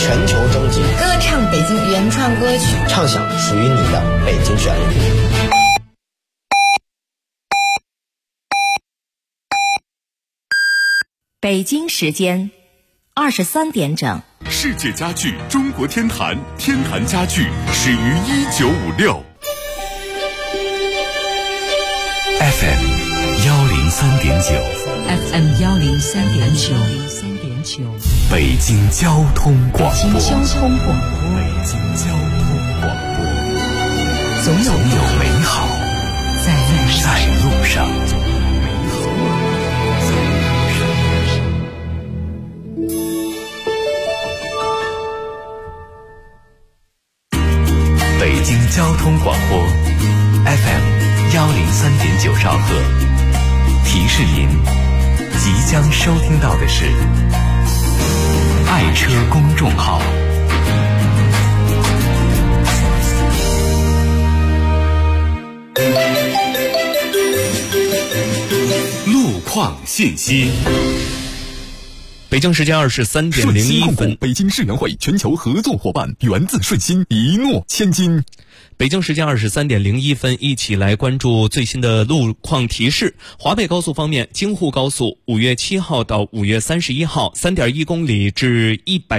全球征集， 歌唱北京原创歌曲， 唱响属于你的北京旋律。 北京时间23点整。 世界家具中国天坛，天坛家具始于1956。FM 103.9 103.9 北京交通广播。 北京交通广播。 总有美好在路上。北京交通广播 FM 103.9兆赫，提示您即将收听到的是爱车公众号。路况信息。 北京时间23:01分， 北京世园会全球合作伙伴，源自顺心，一诺千金。 北京时间23:01分，一起来关注最新的路况提示。华北高速方面，京沪高速5月7号到5月31号 3.1 公里至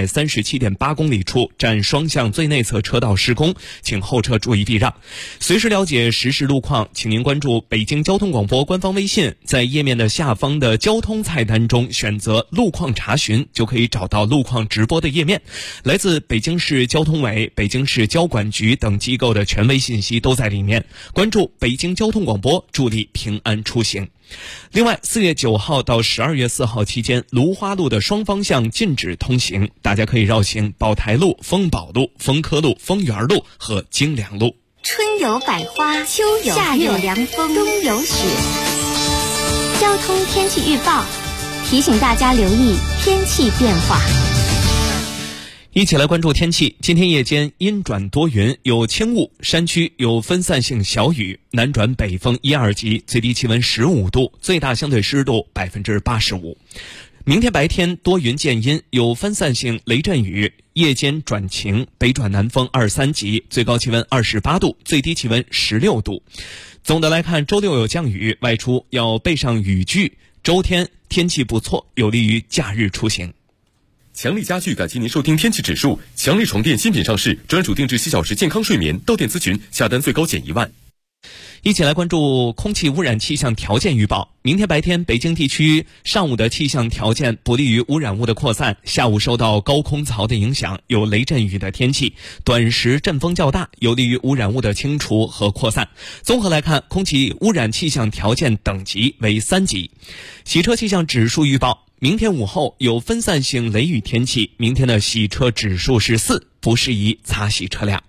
137.8 公里处占双向最内侧车道施工，请后车注意避让。随时了解实时路况，请您关注北京交通广播官方微信，在页面的下方的交通菜单中选择路况查询，就可以找到路况直播的页面。来自北京市交通委、北京市交管局等机构的权威信息都在里面。关注北京交通广播，助力平安出行。另外，4月9号到12月4号期间，芦花路的双方向禁止通行，大家可以绕行宝台路、丰宝路、丰科路、丰源路和京良路。 春有百花，秋有夏有凉风，冬有雪。交通天气预报提醒大家留意天气变化。 一起来关注天气。今天夜间阴转多云，有轻雾，山区有分散性小雨，南转北风1、2级，最低气温15度，最大相对湿度85%。明天白天多云见阴，有分散性雷阵雨，夜间转晴，北转南风2、3级，最高气温28度，最低气温16度。总的来看，周六有降雨，外出要备上雨具。周天天气不错，有利于假日出行。 强力家具感谢您收听天气指数。强力床垫新品上市，专属定制7小时健康睡眠，到店咨询，下单最高减1万。 一起来关注空气污染气象条件预报。明天白天，北京地区上午的气象条件不利于污染物的扩散，下午受到高空槽的影响，有雷阵雨的天气，短时阵风较大，有利于污染物的清除和扩散。综合来看，空气污染气象条件等级为3级。洗车气象指数预报。明天午后有分散性雷雨天气，明天的洗车指数是4，不适宜擦洗车辆。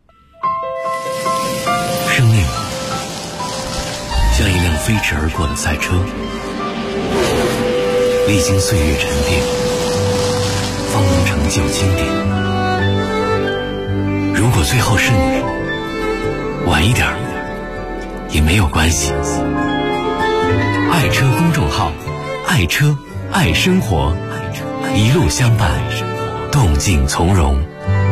生命像一辆飞驰而过的赛车，历经岁月沉淀，方能成就经典。如果最后是你，晚一点也没有关系。爱车公众号，爱车爱生活，一路相伴，动静从容。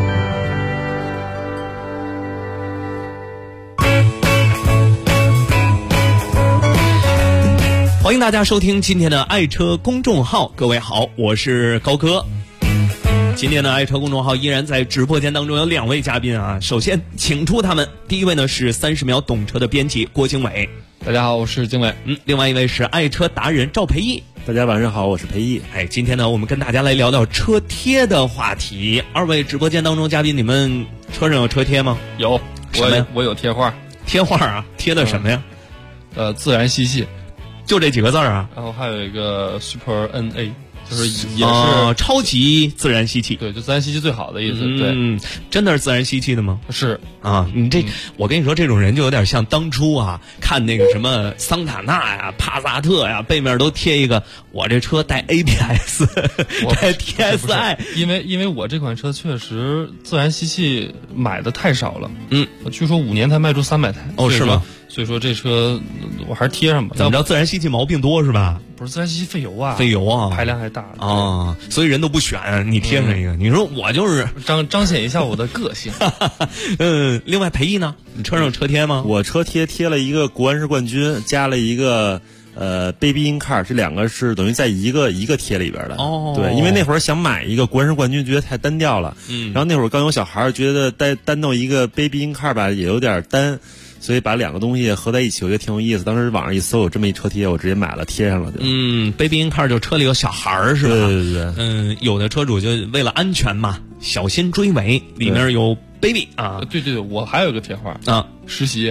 欢迎大家收听今天的爱车公众号，各位好，我是高哥。今天的爱车公众号依然在直播间当中有2位嘉宾啊，首先请出他们。第一位呢是30秒懂车的编辑郭经纬， 大家好，我是经纬。 另外一位是爱车达人赵培义， 大家晚上好，我是培义。 今天呢我们跟大家来聊聊车贴的话题。2位直播间当中嘉宾，你们车上有车贴吗？ 有，我有贴画。 贴画啊？贴的什么呀？ 自然吸气， 就这几个字啊？ 然后还有一个 Super NA， 就是也是超级自然吸气。 对，就自然吸气最好的意思。对， 真的是自然吸气的吗？ 是啊，你这我跟你说，这种人就有点像当初啊，看那个什么桑塔纳呀、帕萨特呀，背面都贴一个我这车带 ABS， 带 TSI。 因为我这款车确实自然吸气买的太少了。据说5年才卖出300台。 哦，是吗？ 所以说这车我还是贴上吧。 怎么着，自然吸气毛病多是吧？ 不是自然吸气费油啊， 费油啊， 排量还大啊，所以人都不选你贴上一个。你说我就是彰显一下我的个性。 另外培艺呢？你车上有车贴吗？ 我车贴了一个国安式冠军，加了一个Baby in Car， 这两个是等于在一个贴里边的。 哦， 对，因为那会儿想买一个国安式冠军，觉得太单调了。然后那会儿刚有小孩，觉得单弄一个 Baby in Car 吧，也有点单。所以把两个东西合在一起，我觉得挺有意思。当时网上一搜有这么一车贴，我直接买了，贴上了就。 Baby in Car 就车里有小孩儿是吧？ 对。 有的车主就为了安全嘛，小心追尾，里面有 baby 啊。 对，我还有个贴画啊， 实习，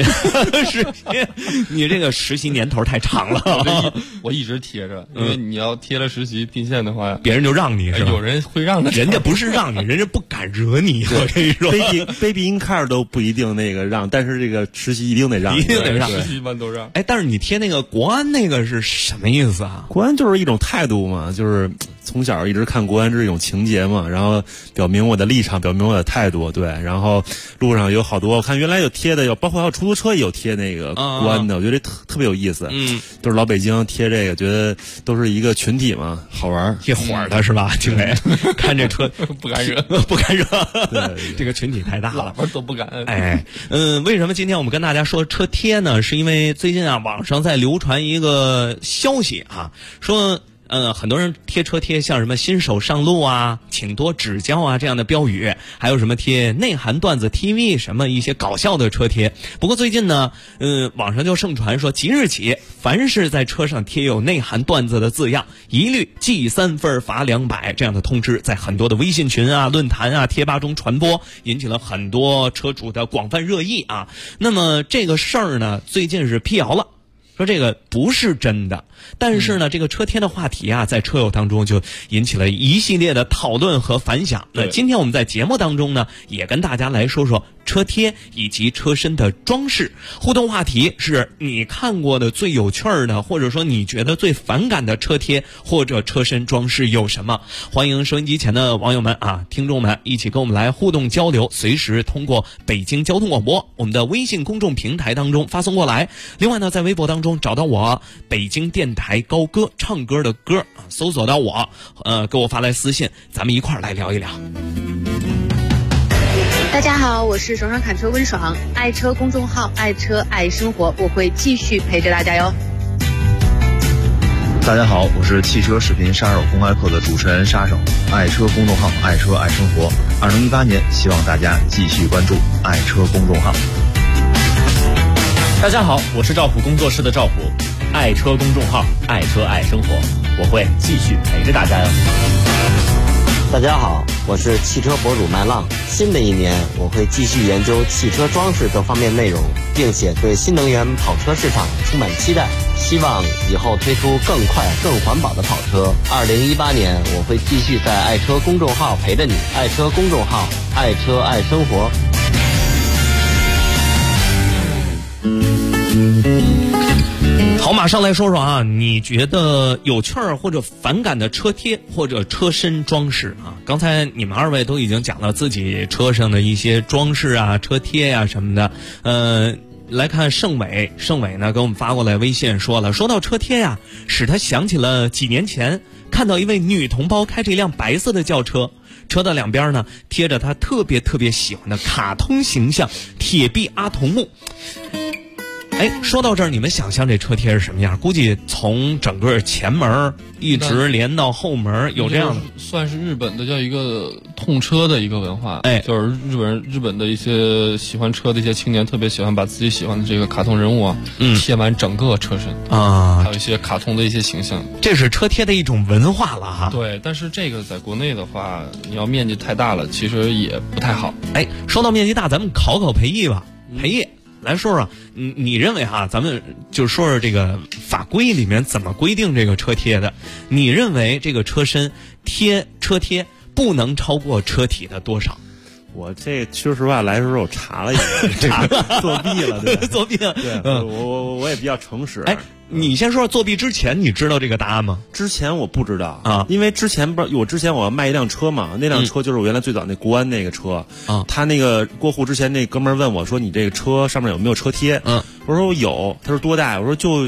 你这个实习年头太长了。 我一直贴着，因为你要贴了实习并线的话， 别人就让你是吧？ 有人会让的， 人家不是让你，人家不敢惹你。我跟你说 ，baby in car 都不一定那个让，但是这个实习一定得让， 一定得让， 实习一般都让。 哎，但是你贴那个国安那个是什么意思啊？ 国安就是一种态度嘛，就是从小一直看国安这是一种情节嘛，然后表明我的立场，表明我的态度，对。然后路上有好多，我看原来有贴的，包括还有出租车也有贴那个国安的，我觉得这特别有意思。都是老北京贴这个，觉得都是一个群体嘛，好玩。 贴火的是吧？经纬看这车不敢惹， 不敢惹。 对， 这个群体太大了， 喇叭都不敢。 哎，为什么今天我们跟大家说车贴呢？是因为最近啊，网上在流传一个消息啊，说。很多人贴车贴，像什么新手上路啊，请多指教啊这样的标语，还有什么贴内涵段子 TV 什么一些搞笑的车贴。不过最近呢，网上就盛传说，即日起，凡是在车上贴有内涵段子的字样，一律记3分罚200这样的通知，在很多的微信群啊、论坛啊、贴吧中传播，引起了很多车主的广泛热议啊。那么这个事儿呢，最近是辟谣了。说这个不是真的，但是呢，这个车贴的话题啊，在车友当中就引起了一系列的讨论和反响。那今天我们在节目当中呢，也跟大家来说说车贴以及车身的装饰。互动话题是你看过的最有趣儿的，或者说你觉得最反感的车贴或者车身装饰有什么？欢迎收音机前的网友们啊，听众们一起跟我们来互动交流，随时通过北京交通广播我们的微信公众平台当中发送过来。另外呢，在微博当中找到我北京电台高歌唱歌的歌啊，搜索到我，给我发来私信，咱们一块儿来聊一聊。 大家好，我是爽爽侃车温爽，爱车公众号爱车爱生活，我会继续陪着大家哟。 大家好，我是汽车视频杀手公开课的主持人杀手，爱车公众号爱车爱生活。2018年，希望大家继续关注爱车公众号。 大家好，我是赵普工作室的赵普，爱车公众号爱车爱生活，我会继续陪着大家哟。 大家好，我是汽车博主麦浪。新的一年，我会继续研究汽车装饰各方面内容，并且对新能源跑车市场充满期待，希望以后推出更快更环保的跑车。2018年，我会继续在爱车公众号陪着你，爱车公众号爱车爱生活。 好，马上来说说啊，你觉得有趣儿或者反感的车贴或者车身装饰啊？刚才你们二位都已经讲了自己车上的一些装饰啊、车贴啊什么的。来看盛伟呢给我们发过来微信说了，说到车贴呀，使他想起了几年前看到一位女同胞开着一辆白色的轿车，车的两边呢贴着她特别喜欢的卡通形象铁臂阿童木。哎，说到这儿，你们想象这车贴是什么样？估计从整个前门一直连到后门，有这样的， 算是日本的叫一个痛车的一个文化。 哎， 就是日本的一些喜欢车的一些青年特别喜欢把自己喜欢的这个卡通人物啊，贴满整个车身啊， 还有一些卡通的一些形象。 这是车贴的一种文化了哈。 对，但是这个在国内的话，你要面积太大了，其实也不太好。 哎，说到面积大，咱们考培艺吧，培艺。来说说，你认为哈，咱们就说说这个法规里面怎么规定这个车贴的？你认为这个车身车贴不能超过车体的多少？ 我这说实话来说，我查了一下，作弊了，对， 作弊了。 对，我也比较诚实。 哎，你先说说作弊之前，你知道这个答案吗？ 之前我不知道啊， 因为之前我要卖一辆车嘛，那辆车就是我原来最早那国安那个车啊。他那个过户之前，那哥们儿问我说：“你这个车上面有没有车贴？”我说我有。他说多大？我说就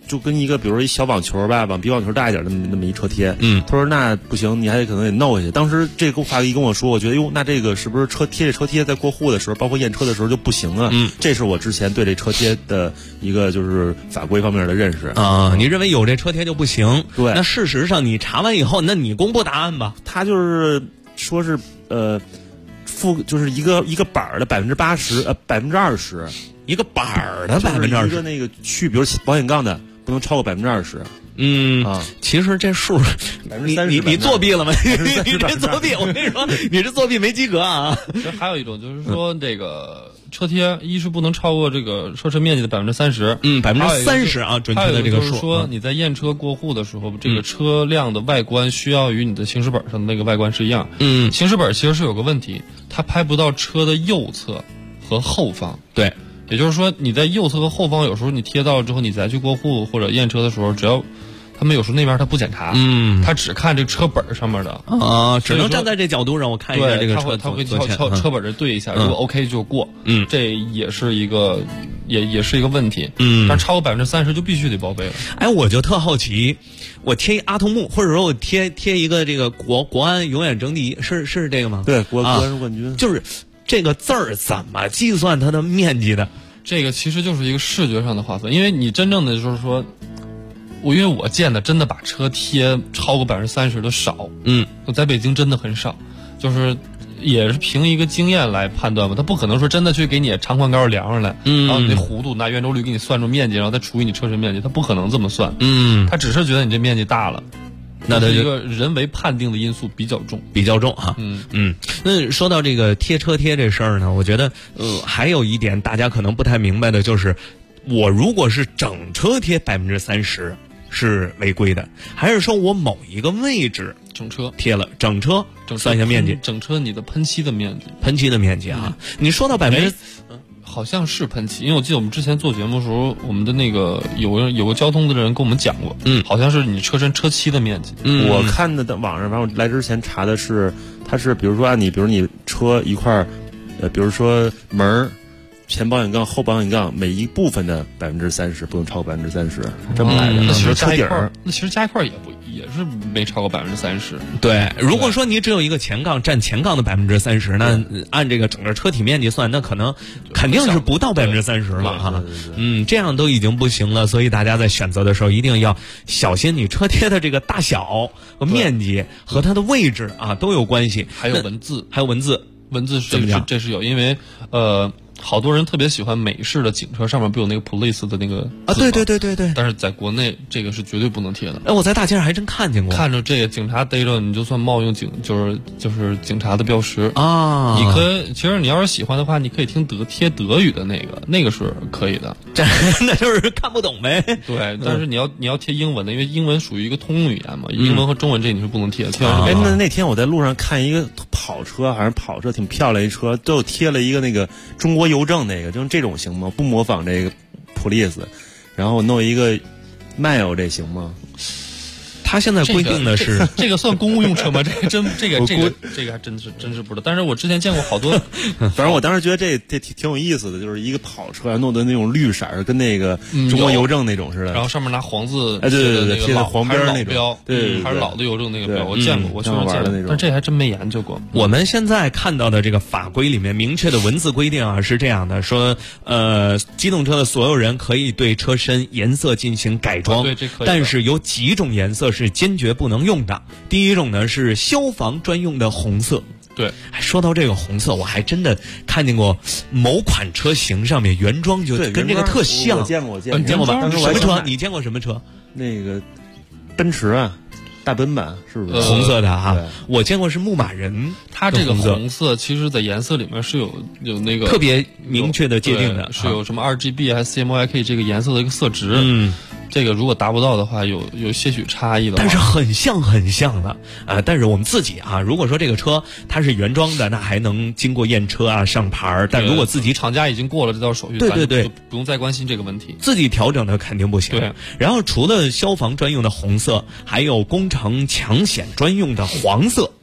就跟一个比如说一小网球吧，比网球大一点的那么一车贴。他说那不行，你还可能得弄下去。当时这个话一跟我说，我觉得哟，那这个是不是车贴在过户的时候，包括验车的时候就不行啊？这是我之前对这车贴的一个就是法规方面的认识啊。你认为有这车贴就不行？ 对。 那事实上你查完以后，那你公布答案吧。 他就是说是就是一个板儿的80%，20%， 一个板儿的20%， 一个那个比如保险杠的不能超过20%。 其实这数，你作弊了吗？你这作弊，我跟你说，你这作弊没及格啊！ 其实还有一种就是说，这个车贴一是不能超过这个车身面积的30%， 30%啊，准确的这个数。 就是说你在验车过户的时候，这个车辆的外观需要与你的行驶本上的那个外观是一样。行驶本其实是有个问题，它拍不到车的右侧和后方。 对。 也就是说，你在右侧和后方，有时候你贴到了之后，你再去过户或者验车的时候，只要他们有时候那边他不检查，他只看这车本上面的啊，只能站在这角度让我看一下这个车， 他会敲车本对一下，如果 OK 就过，这也是一个也是一个问题，但超过30%就必须得报备了。 哎，我就特好奇，我贴一阿童木，或者说我贴一个这个国安永远争第一，是这个吗？ 对，国安冠军， 就是。这个字儿怎么计算它的面积的？ 这个其实就是一个视觉上的划分，因为你真正的就是说，因为我见的真的把车贴超过30%的少，我在北京真的很少，就是也是凭一个经验来判断嘛，他不可能说真的去给你长宽高量上来，然后你那弧度拿圆周率给你算出面积，然后再除以你车身面积，他不可能这么算，他只是觉得你这面积大了。那它一个人为判定的因素比较重哈。那说到这个贴车贴这事儿呢，我觉得还有一点大家可能不太明白的就是，我如果是整车贴30%是违规的，还是说我某一个位置整车贴了整车算一下面积？ 整车你的喷漆的面积啊？你说到好像是喷漆，因为我记得我们之前做节目的时候，我们的那个有个交通的人跟我们讲过，好像是你车身车漆的面积。 我看的网上，反正我来之前查的是，它是比如说你车一块比如说门前保险杠、后保险杠每一部分的30%不能超过30%，这么来的。 那其实加一块，也是没超过30%。 对，如果说你只有一个前杠占前杠的30%，那按这个整个车体面积算，那肯定是不到30%了哈。这样都已经不行了，所以大家在选择的时候一定要小心，你车贴的这个大小和面积和它的位置啊都有关系。 还有文字这是有，因为好多人特别喜欢美式的警车上面不有那个 police 的那个啊？对。 但是在国内这个是绝对不能贴的。 哎，我在大街上还真看见过。 看着这个警察逮着你，就算冒用就是警察的标识啊。 其实你要是喜欢的话，你可以贴德语的那个是可以的。 那就是看不懂呗。 对，但是你要贴英文的，因为英文属于一个通用语言嘛，英文和中文这你是不能贴的。 那天我在路上看一个跑车挺漂亮一车，都有贴了一个那个中国邮政那个，就是这种行吗？不模仿这个 police， 然后弄一个 mail 这行吗？ 他现在规定的是这个算公务用车吗？这个还真是不知道。但是我之前见过好多， 反正我当时觉得这挺有意思的，就是一个跑车弄的那种绿色，跟那个中国邮政那种似的， 然后上面拿黄字， 对，贴在黄边那种， 对， 还是老的邮政那个标，我见过，我确实见过， 那种， 但这还真没研究过。 我们现在看到的这个法规里面明确的文字规定啊是这样的，说机动车的所有人可以对车身颜色进行改装， 对，这可以， 但是有几种颜色是坚决不能用的。第一种呢是消防专用的红色。 对， 说到这个红色，我还真的看见过某款车型上面原装就跟这个特像。 我见过， 你见过吧？什么车？你见过什么车？ 那个奔驰啊，大奔版是不是红色的啊？我见过是牧马人， 它这个红色其实在颜色里面是有那个特别明确的界定的， 是有什么RGB 还是 CMYK 这个颜色的一个色值。这个如果达不到的话，有些许差异的， 但是很像的但是我们自己啊，如果说这个车它是原装的，那还能经过验车啊上牌，但如果自己厂家已经过了这道手续， 对， 就不用再关心这个问题， 自己调整的肯定不行。 对， 然后除了消防专用的红色，还有工程抢险专用的黄色。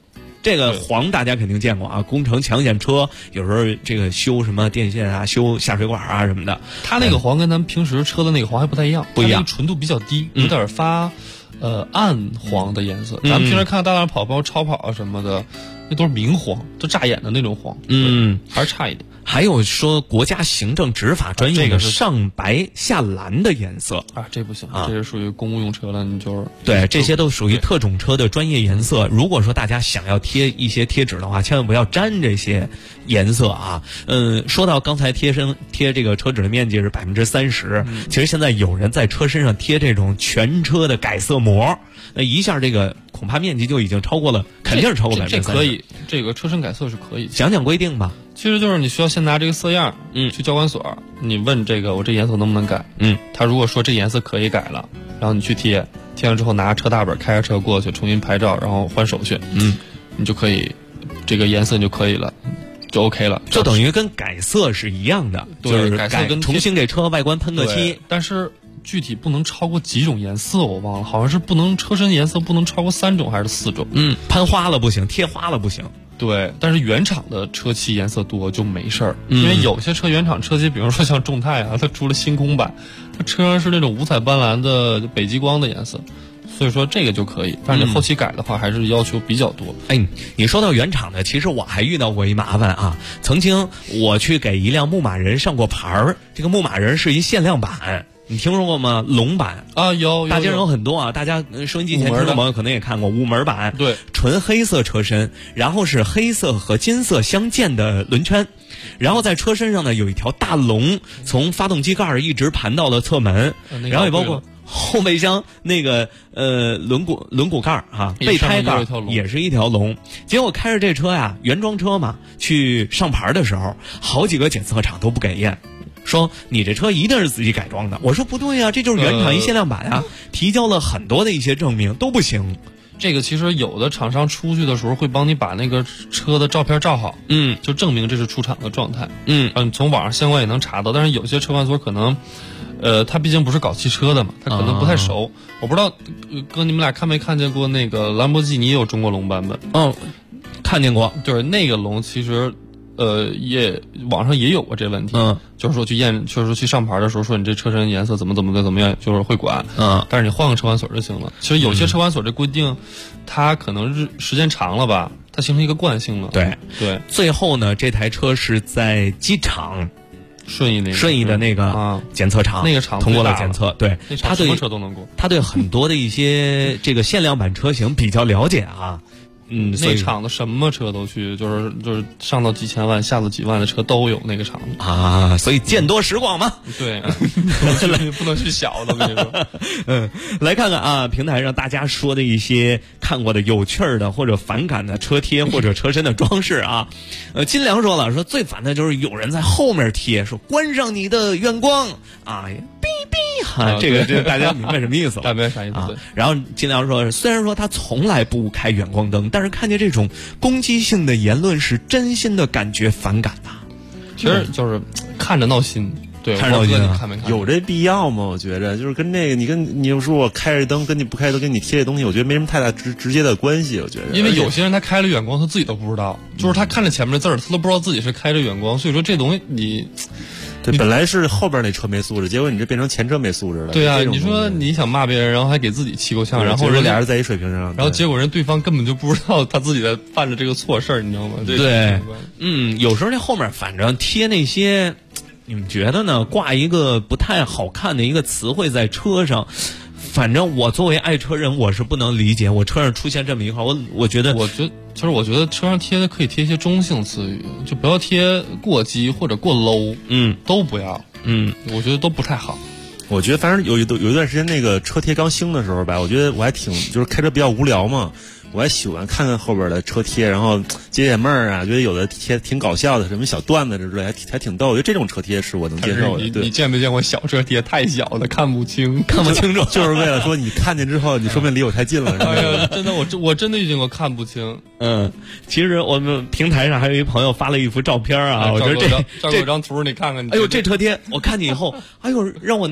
这个黄大家肯定见过啊，工程抢险车有时候这个修什么电线啊，修下水管啊什么的。 它那个黄跟咱们平时车的那个黄还不太一样， 不一样， 纯度比较低，有点发暗黄的颜色。咱们平时看到大量跑，包括超跑啊什么的，那都是明黄，就扎眼的那种黄。还是差一点。 还有说国家行政执法专用的上白下蓝的颜色啊，这不行啊，这是属于公务用车了，你就是对，这些都属于特种车的专业颜色。如果说大家想要贴一些贴纸的话，千万不要沾这些颜色啊。说到刚才贴这个车纸的面积是30%，其实现在有人在车身上贴这种全车的改色膜，那一下这个恐怕面积就已经超过了，肯定是超过30%。 这可以，这个车身改色是可以。 讲讲规定吧。 其实就是你需要先拿这个色样，去交管所，你问这个我这颜色能不能改，他如果说这颜色可以改了，然后你去贴完之后拿车大本开着车过去重新拍照，然后换手续，你就可以这个颜色你就可以了，就 OK 了， 就等于跟改色是一样的，就是改色跟重新给车外观喷个漆， 但是具体不能超过几种颜色，我忘了，好像是不能车身颜色不能超过3种还是4种， 喷花了不行，贴花了不行。 对，但是原厂的车漆颜色多就没事儿，因为有些车原厂车漆，比如说像众泰啊，它出了星空版，它车上是那种五彩斑斓的北极光的颜色，所以说这个就可以。但是你后期改的话，还是要求比较多。 你说到原厂的，其实我还遇到过一麻烦啊。曾经我去给一辆牧马人上过牌儿，这个牧马人是一限量版。你听说过吗？龙版啊，有大街上有很多啊，大家收音机前听众朋友可能也看过5门版， 对， 纯黑色车身，然后是黑色和金色相间的轮圈，然后在车身上呢有一条大龙，从发动机盖一直盘到了侧门，然后也包括后备箱那个轮毂盖啊，备胎盖也是一条龙。结果开着这车呀，原装车嘛，去上牌的时候，好几个检测厂都不给验。说你这车一定是自己改装的，我说不对啊，这就是原厂一限量版啊，提交了很多的一些证明都不行。 这个其实有的厂商出去的时候会帮你把那个车的照片照好，就证明这是出厂的状态，从网上相关也能查到。但是有些车管所可能，他毕竟不是搞汽车的嘛，他可能不太熟。我不知道哥你们俩看没看见过那个兰博基尼有中国龙版本？ 看见过， 就是那个龙其实。也网上也有过这问题，就是说去验，就是说去上牌的时候说你这车身颜色怎么样，就是会管，但是你换个车管所就行了。其实有些车管所这规定，它可能时间长了吧，它形成一个惯性了。 对，最后呢，这台车是在机场顺义的那个检测厂， 那个厂通过了检测，对， 他对什么车都能过， 他对很多的一些这个限量版车型比较了解啊。 那厂子什么车都去，就是上到几千万下到几万的车都有那个厂子啊，所以见多识广嘛。 对，不能去小的，我跟你说。 来看看啊，平台上大家说的一些看过的有趣的或者反感的车贴或者车身的装饰啊。金良说了，说最烦的就是有人在后面贴，说关上你的远光啊，哔哔哈，这个大家明白什么意思了？ 大家明白啥意思？对。 然后金良说，虽然说他从来不开远光灯，但是看见这种攻击性的言论是真心的感觉反感呐。 其实就是看着闹心，对， 看着闹心啊， 看没看？ 有这必要吗？我觉着就是跟那个你又说我开着灯，跟你不开灯给你贴这东西，我觉得没什么太大直接的关系。我觉得， 因为有些人他开了远光，他自己都不知道，就是他看着前面的字儿，他都不知道自己是开着远光，所以说这东西你。 对，本来是后边那车没素质，结果你这变成前车没素质了。 对啊，你说你想骂别人，然后还给自己气够呛，然后俩人在一水平上， 然后结果对方根本就不知道他自己在犯着这个错事儿，你知道吗？ 对，有时候这后面反正贴那些，你们觉得呢？挂一个不太好看的一个词汇在车上。反正我作为爱车人，我是不能理解，我车上出现这么一块，我觉得其实我觉得车上贴的可以贴一些中性词语，就不要贴过激或者过 low， 都不要，我觉得都不太好。 我觉得反正有一段时间那个车贴刚兴的时候吧，我觉得我还就是开车比较无聊嘛。我还喜欢看看后边的车贴，然后解闷儿啊，觉得有的贴挺搞笑的，什么小段子之类，还挺逗。我觉得这种车贴是我能接受的。 你见没见过小车贴？太小的看不清楚， 就是为了说你看见之后，你说不定离我太近了。 哎呀，真的，我真的遇见过看不清。 其实我们平台上还有一朋友发了一幅照片啊，我觉得照有张图，你看看。 哎呦，这车贴我看见以后，哎呦，让我那个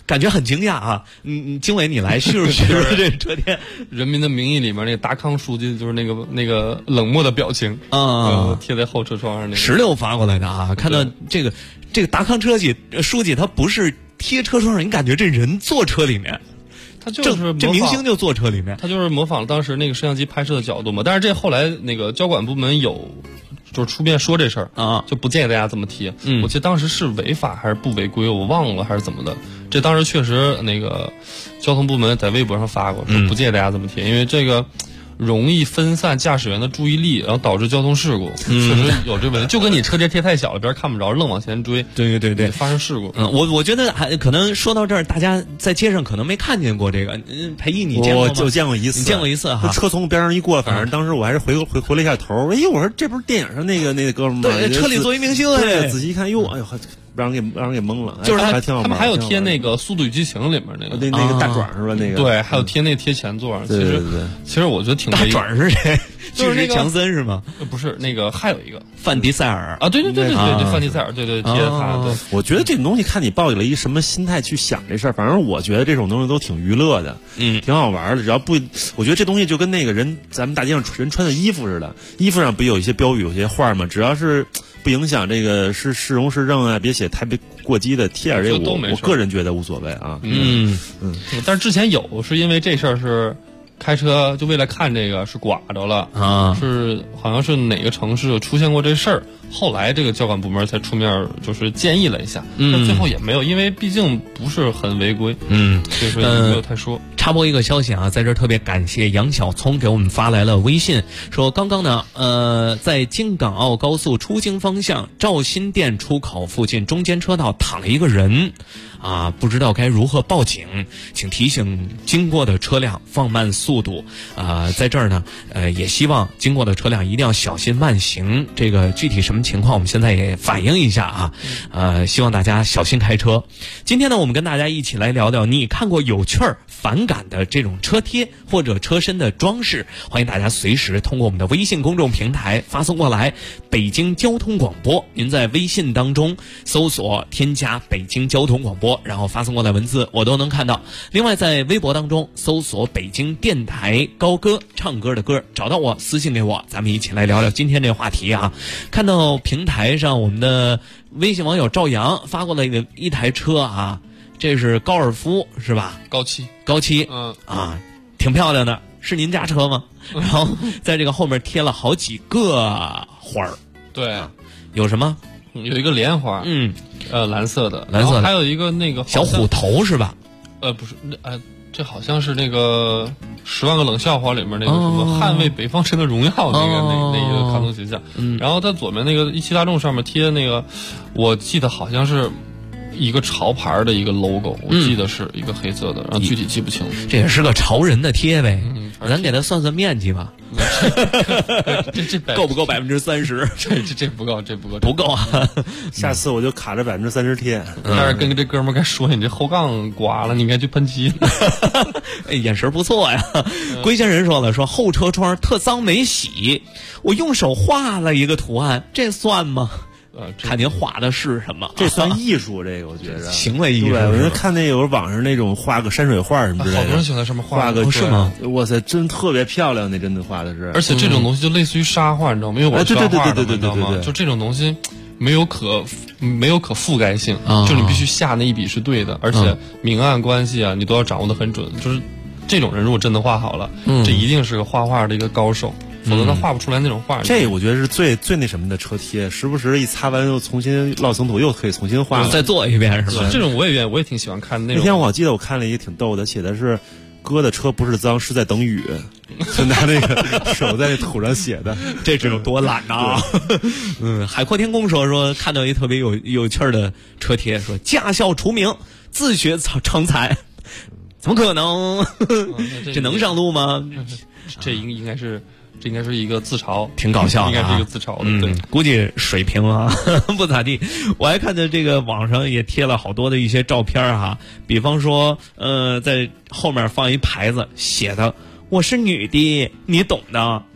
感觉很惊讶啊！经纬你来叙述叙述这车贴。 人民的名义里面那个达康书记就是那个冷漠的表情啊，贴在后车窗上那个。 16发过来的啊，看到这个达康书记他不是贴车窗上，你感觉这人坐车里面。 他就是这明星就坐车里面， 他就是模仿当时那个摄像机拍摄的角度嘛。但是这后来那个交管部门就是出面说这事儿啊，就不建议大家这么贴。我记得当时是违法还是不违规，我忘了还是怎么的。这当时确实那个交通部门在微博上发过，说不建议大家这么贴，因为这个容易分散驾驶员的注意力，然后导致交通事故。确实有这问题，就跟你车贴太小了，别人看不着，愣往前追， 对， 发生事故。 我觉得还可能说到这儿，大家在街上可能没看见过这个。裴毅，你见过吗？ 我就见过一次， 你见过一次哈。 车从边上一过，反正当时我还是回了一下头。哎，我说这不是电影上那个哥们儿吗？ 对，车里坐一明星。 对，仔细一看，哟，哎呦，让人给懵了。 就是还挺好玩。 他们还有贴那个《速度与激情》里面那个大壮是吧？那个对，还有贴那贴前座。其实我觉得挺大壮是谁？ 就是那个强森是吗？ 不是，那个还有一个范迪塞尔啊，对，范迪塞尔，对贴他。对， 我觉得这种东西看你抱有了一什么心态去想这事儿，反正我觉得这种东西都挺娱乐的，挺好玩的。只要不，我觉得这东西就跟那个人咱们大街上人穿的衣服似的，衣服上不有一些标语、有些画吗？只要是不影响这个市容市政啊，别写太过激的贴点，这我个人觉得无所谓啊。 但是之前是因为这事儿是。开车就为了看这个是剐着了啊，是好像是哪个城市有出现过这事儿，后来这个交管部门才出面就是建议了一下，但最后也没有，因为毕竟不是很违规，所以说也没有太说。 插播一个消息啊，在这儿特别感谢杨小聪给我们发来了微信，说刚刚呢，在京港澳高速出京方向肇新店出口附近中间车道躺了一个人，啊，不知道该如何报警，请提醒经过的车辆放慢速度，在这儿呢，也希望经过的车辆一定要小心慢行。这个具体什么情况，我们现在也反映一下啊，希望大家小心开车。今天呢，我们跟大家一起来聊聊你看过有趣儿、反感的这种车贴或者车身的装饰，欢迎大家随时通过我们的微信公众平台发送过来。北京交通广播，您在微信当中搜索添加北京交通广播，然后发送过来文字我都能看到。另外在微博当中搜索北京电台高歌，唱歌的歌，找到我私信给我，咱们一起来聊聊今天这个话题啊。看到平台上我们的微信网友赵阳发过来一台车啊，这是高尔夫是吧？ 高七， 挺漂亮的，是您家车吗？然后在这个后面贴了好几个花儿， 对， 有什么？ 有一个莲花，蓝色的， 蓝色的， 还有一个那个小虎头是吧？ 不是，这好像是那个10万个冷笑话里面那个什么捍卫北方城的荣耀那个卡通形象。然后它左面那个17大众上面贴那个，我记得好像是一个潮牌的一个 logo，我记得是一个黑色的，然后具体记不清。 这也是个潮人的贴呗，咱给他算算面积吧。 这够不够30%？ 这不够，这不够啊！ 下次我就卡着30%贴。 但是跟这哥们儿该说你这后杠刮了，你应该去喷漆。 哎，眼神不错呀。龟仙人说了，说后车窗特脏没洗，我用手画了一个图案，这算吗？看您画的是什么？ 这算艺术，这个我觉得行为艺术。 对，我看那有网上那种画个山水画什么之类的， 好多人喜欢在上面画个是吗？ 哇塞，真特别漂亮，那真的画的是。 而且这种东西就类似于沙画，你知道吗？因为我是画画的，你知道吗？就这种东西没有可覆盖性，就你必须下那一笔是对的，而且明暗关系啊，你都要掌握得很准。就是这种人如果真的画好了，这一定是个画画的一个高手。否则他画不出来那种画。 这我觉得是最那什么的车贴，时不时一擦完又重新落层土，又可以重新画， 再做一遍是吧？ 这种我也挺喜欢看的那种。 那天我记得我看了一个挺逗的，写的是哥的车不是脏，是在等雨，就拿那个手在那土上写的， 这有多懒啊！海阔天空说看到一特别有趣的车贴，说驾校除名，自学成才，怎么可能？这能上路吗？ 这应该是一个自嘲， 挺搞笑的， 应该是一个自嘲的。对， 估计水平啊不咋地。我还看见这个网上也贴了好多的一些照片哈，比方说在后面放一牌子写的我是女的，你懂的。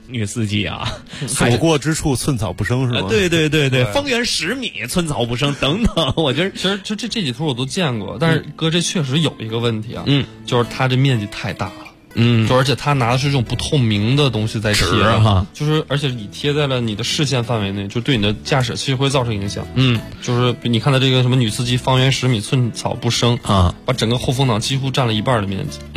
女司机啊， 所过之处寸草不生是吗？ 对，方圆10米寸草不生等等。我觉得其实这几图我都见过，但是哥这确实有一个问题啊，就是它这面积太大了。就而且他拿的是这种不透明的东西在贴哈， 就是而且你贴在了你的视线范围内，就对你的驾驶其实会造成影响。就是你看到这个什么女司机方圆10米寸草不生啊，把整个后风挡几乎占了一半的面积。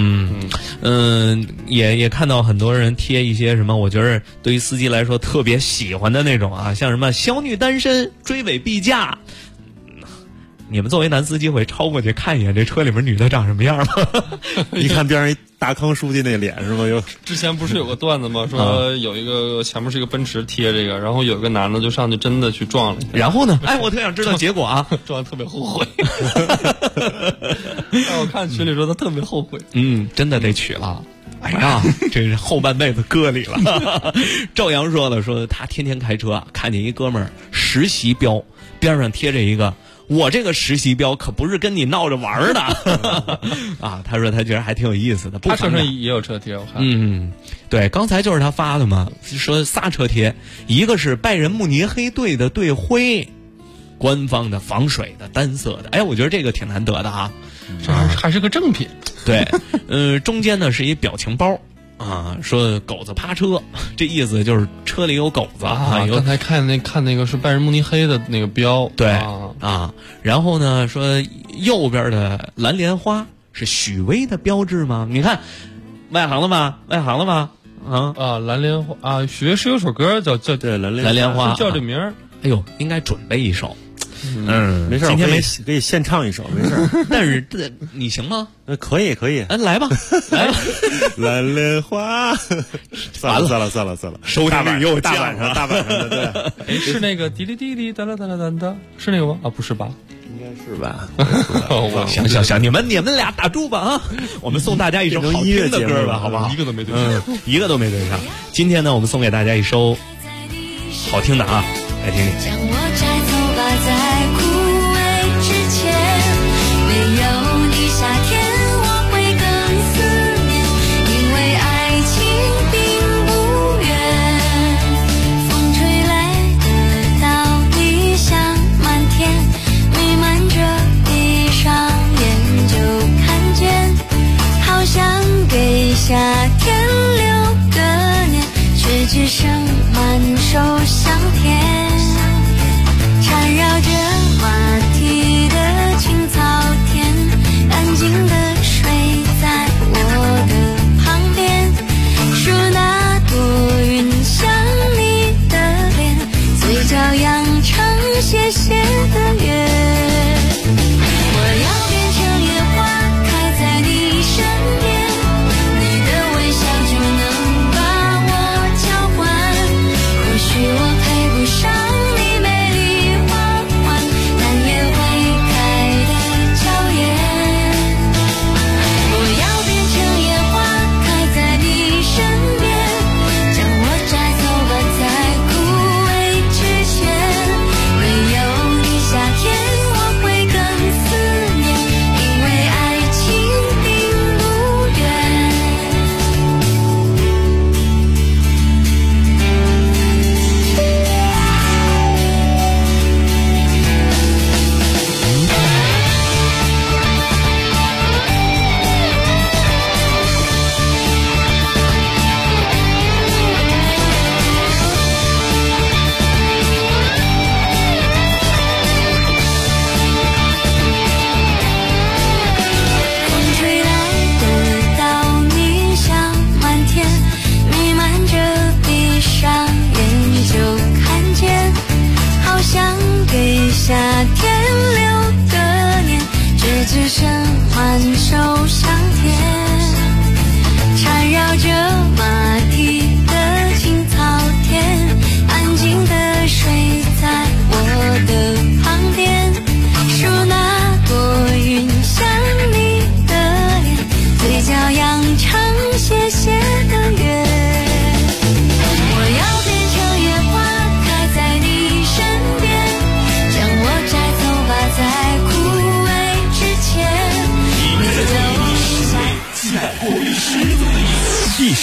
也看到很多人贴一些什么，我觉得对于司机来说特别喜欢的那种啊，像什么小女单身追尾必驾。你们作为男司机会超过去看一眼这车里面女的长什么样吗？ 一看边上一大康书记那脸是吗？ 之前不是有个段子吗？说有一个前面是一个奔驰贴这个，然后有一个男的就上去真的去撞了一下。 然后呢？哎，我特想知道结果啊！ 撞得特别后悔。我看群里说他特别后悔。 真的得娶了。哎呀，这是后半辈子搁里了。赵阳说了，说他天天开车啊，看见一哥们儿实习标边上贴着一个。我这个实习标可不是跟你闹着玩的啊！他说他觉得还挺有意思的。 他车上也有车贴，我看。 对，刚才就是他发的嘛，说仨车贴，一个是拜仁慕尼黑队的队徽，官方的防水的单色的。哎，我觉得这个挺难得的啊， 这还是个正品。 对，中间呢是一表情包。啊，说狗子趴车，这意思就是车里有狗子啊。 刚才看那个是拜仁慕尼黑的那个标， 对啊。然后呢，说右边的蓝莲花是许巍的标志吗？你看，外行了吗？ 蓝莲花啊，许巍是有首歌叫对蓝莲花， 叫这名儿。 哎呦，应该准备一首。 没事， 今天可以现唱一首，没事。 但是你行吗？ 可以。 来吧，来吧。 蓝莲花，算了， 收听率又降了。 大晚上的， 对。是那个滴哩滴哩哒啦哒啦哒哒，是那个吗？啊，不是吧？ 应该是吧。 行，你们俩打住吧啊！我们送大家一首好听的歌吧，好不好？ 一个都没对上， 一个都没对上。今天呢，我们送给大家一首好听的啊，来听听。 将我摘走吧，在枯萎之前，没有你夏天我会更思念，因为爱情并不远，风吹来的稻粒香满天，弥漫着闭上眼就看见，好想给夏天留个念，却只剩满手香甜，缠绕着马蹄的青草田，安静地睡在我的旁边，数那朵云像你的脸，嘴角扬成斜斜的月，我要变成野花开在你身边，你的微笑就能把我交换，或许我配不上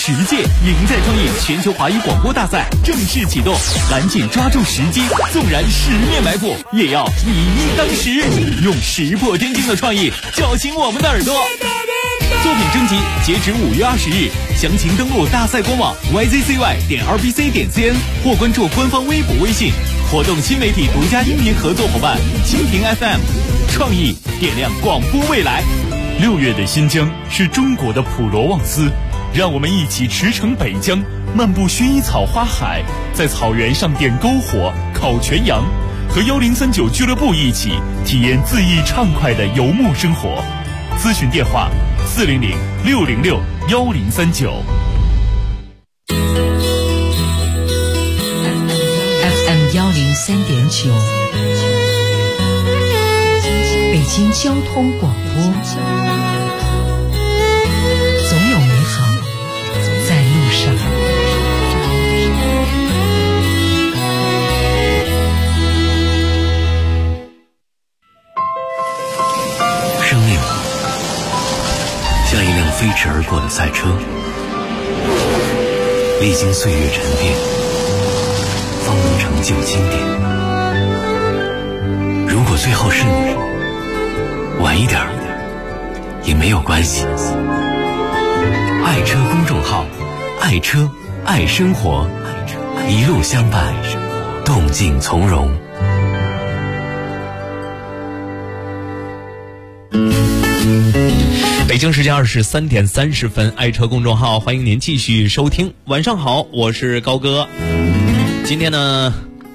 10届赢在创意全球华语广播大赛正式启动，赶紧抓住时机，纵然10面埋伏，也要以一当十，用石破天惊的创意叫醒我们的耳朵。作品征集截止5月20日，详情登录大赛官网 yzcy.rbc.cn 或关注官方微博微信。活动新媒体独家音频合作伙伴蜻蜓 FM， 创意点亮广播未来。 6月的新疆是中国的普罗旺斯，让我们一起驰骋北疆，漫步薰衣草花海，在草原上点篝火、烤全羊，和1039俱乐部一起体验恣意畅快的游牧生活。咨询电话400-606-1039。 FM 103.9，北京交通广播，总有美好在路上。 生命像一辆飞驰而过的赛车，历经岁月沉淀，方能成就经典。如果最后是你，晚一点也没有关系。爱车公众号，爱车爱生活，一路相伴，动静从容。 北京时间23点30分，爱车公众号欢迎您继续收听。晚上好，我是高哥。今天呢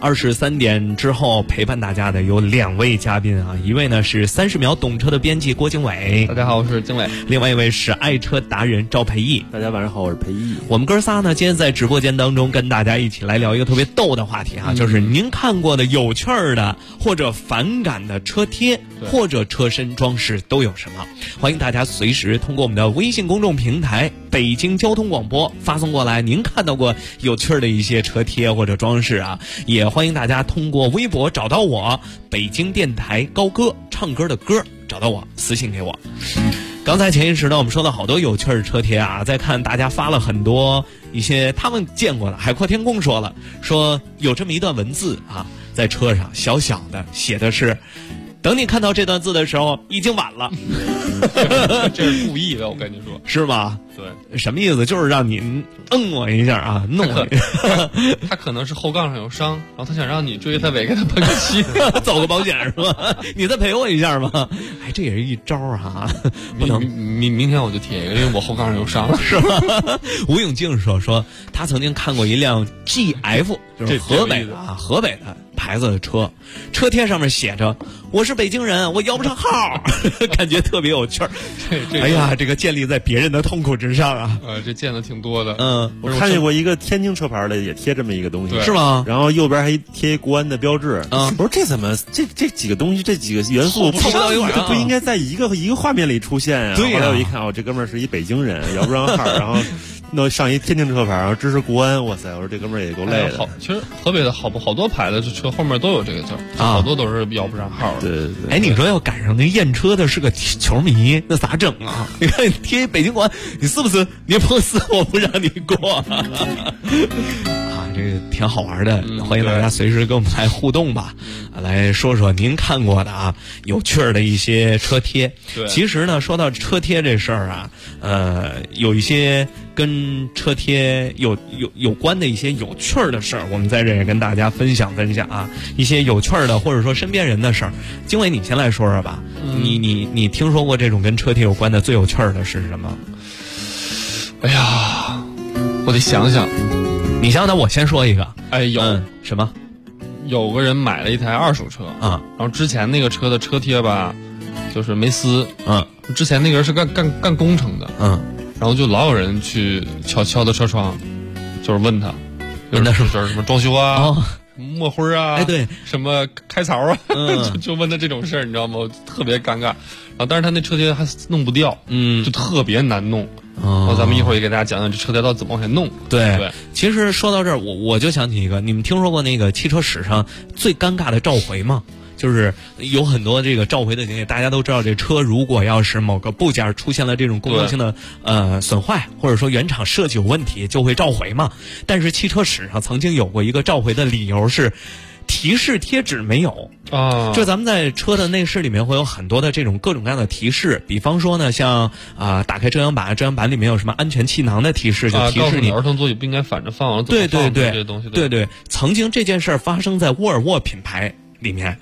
23点之后陪伴大家的有2位嘉宾啊，一位呢是30秒懂车的编辑郭经纬， 大家好，我是经纬； 另外一位是爱车达人赵培义， 大家晚上好，我是培义。 我们哥仨呢，今天在直播间当中跟大家一起来聊一个特别逗的话题啊，就是您看过的有趣儿的或者反感的车贴或者车身装饰都有什么？欢迎大家随时通过我们的微信公众平台北京交通广播发送过来您看到过有趣的一些车贴或者装饰啊，也欢迎大家通过微博找到我北京电台高歌唱歌的歌，找到我私信给我。刚才前一时呢，我们说了好多有趣的车贴啊，再看大家发了很多一些他们见过的。海阔天空说有这么一段文字啊，在车上小小的写的是，等你看到这段字的时候已经晚了。 这是故意的，我跟你说。 是吗？ 对。 什么意思？就是让你我一下啊，弄我一下。 他可能是后杠上有伤，然后他想让你追他尾，给他喷个漆， 走个保险是吧？你再赔我一下吧。哎，这也是一招啊，不能明天我就贴一个，因为我后杠上有伤， 是吧？吴永静说他曾经看过一辆 GF， 就是河北的啊，河北的牌子的车贴上面写着我是北京人，我摇不上号，感觉特别有趣儿。哎呀，这个建立在别人的痛苦之上啊。 这见的挺多的。 我看见过一个天津车牌的也贴这么一个东西， 是吗？ 然后右边还贴国安的标志。我说这怎么这几个东西这几个元素凑不到一块儿， 不应该在一个画面里出现啊？ 对呀。 后来我一看，这哥们儿是一北京人，摇不上号，然后弄上一天津车牌，然后支持国安。哇塞！我说这哥们儿也够累的。 其实河北的好多牌子车后面都有这个字啊，好多都是摇不上号的。 对。 哎，你说要赶上那验车的是个球迷，那咋整啊？你看贴北京国安，你是不是你不是我不让你过？啊，这个挺好玩的，欢迎大家随时跟我们来互动吧，来说说您看过的啊有趣的一些车贴。其实呢，说到车贴这事儿啊，有一些跟车贴有关的一些有趣的事儿，我们在这也跟大家分享啊，一些有趣的或者说身边人的事儿。经纬，你先来说说吧，你听说过这种跟车贴有关的最有趣的是什么？ 哎呀，我得想想。 你想想，我先说一个。 哎， 什么？ 有个人买了一台二手车啊， 然后之前那个车的车贴吧，就是没撕。之前那个人是干工程的。然后就老有人去敲他车窗，就是问他是什么装修啊，抹灰啊， 哎对， 什么开槽啊，就问他这种事儿，你知道吗？特别尴尬。然后但是他那车贴还弄不掉，就特别难弄。然后咱们一会儿也给大家讲讲这车贴到底怎么往下弄。 对，其实说到这儿，我就想起一个，你们听说过那个汽车史上最尴尬的召回吗？ 就是有很多这个召回的经历。大家都知道，这车如果要是某个部件出现了这种功能性的损坏，或者说原厂设计有问题，就会召回嘛。但是汽车史上曾经有过一个召回的理由是提示贴纸没有啊， 就咱们在车的内饰里面会有很多的这种各种各样的提示，比方说呢，像打开遮阳板，遮阳板里面有什么安全气囊的提示，就提示你儿童座椅不应该反着放， 对对对， 这些东西， 对，曾经这件事儿发生在沃尔沃品牌里面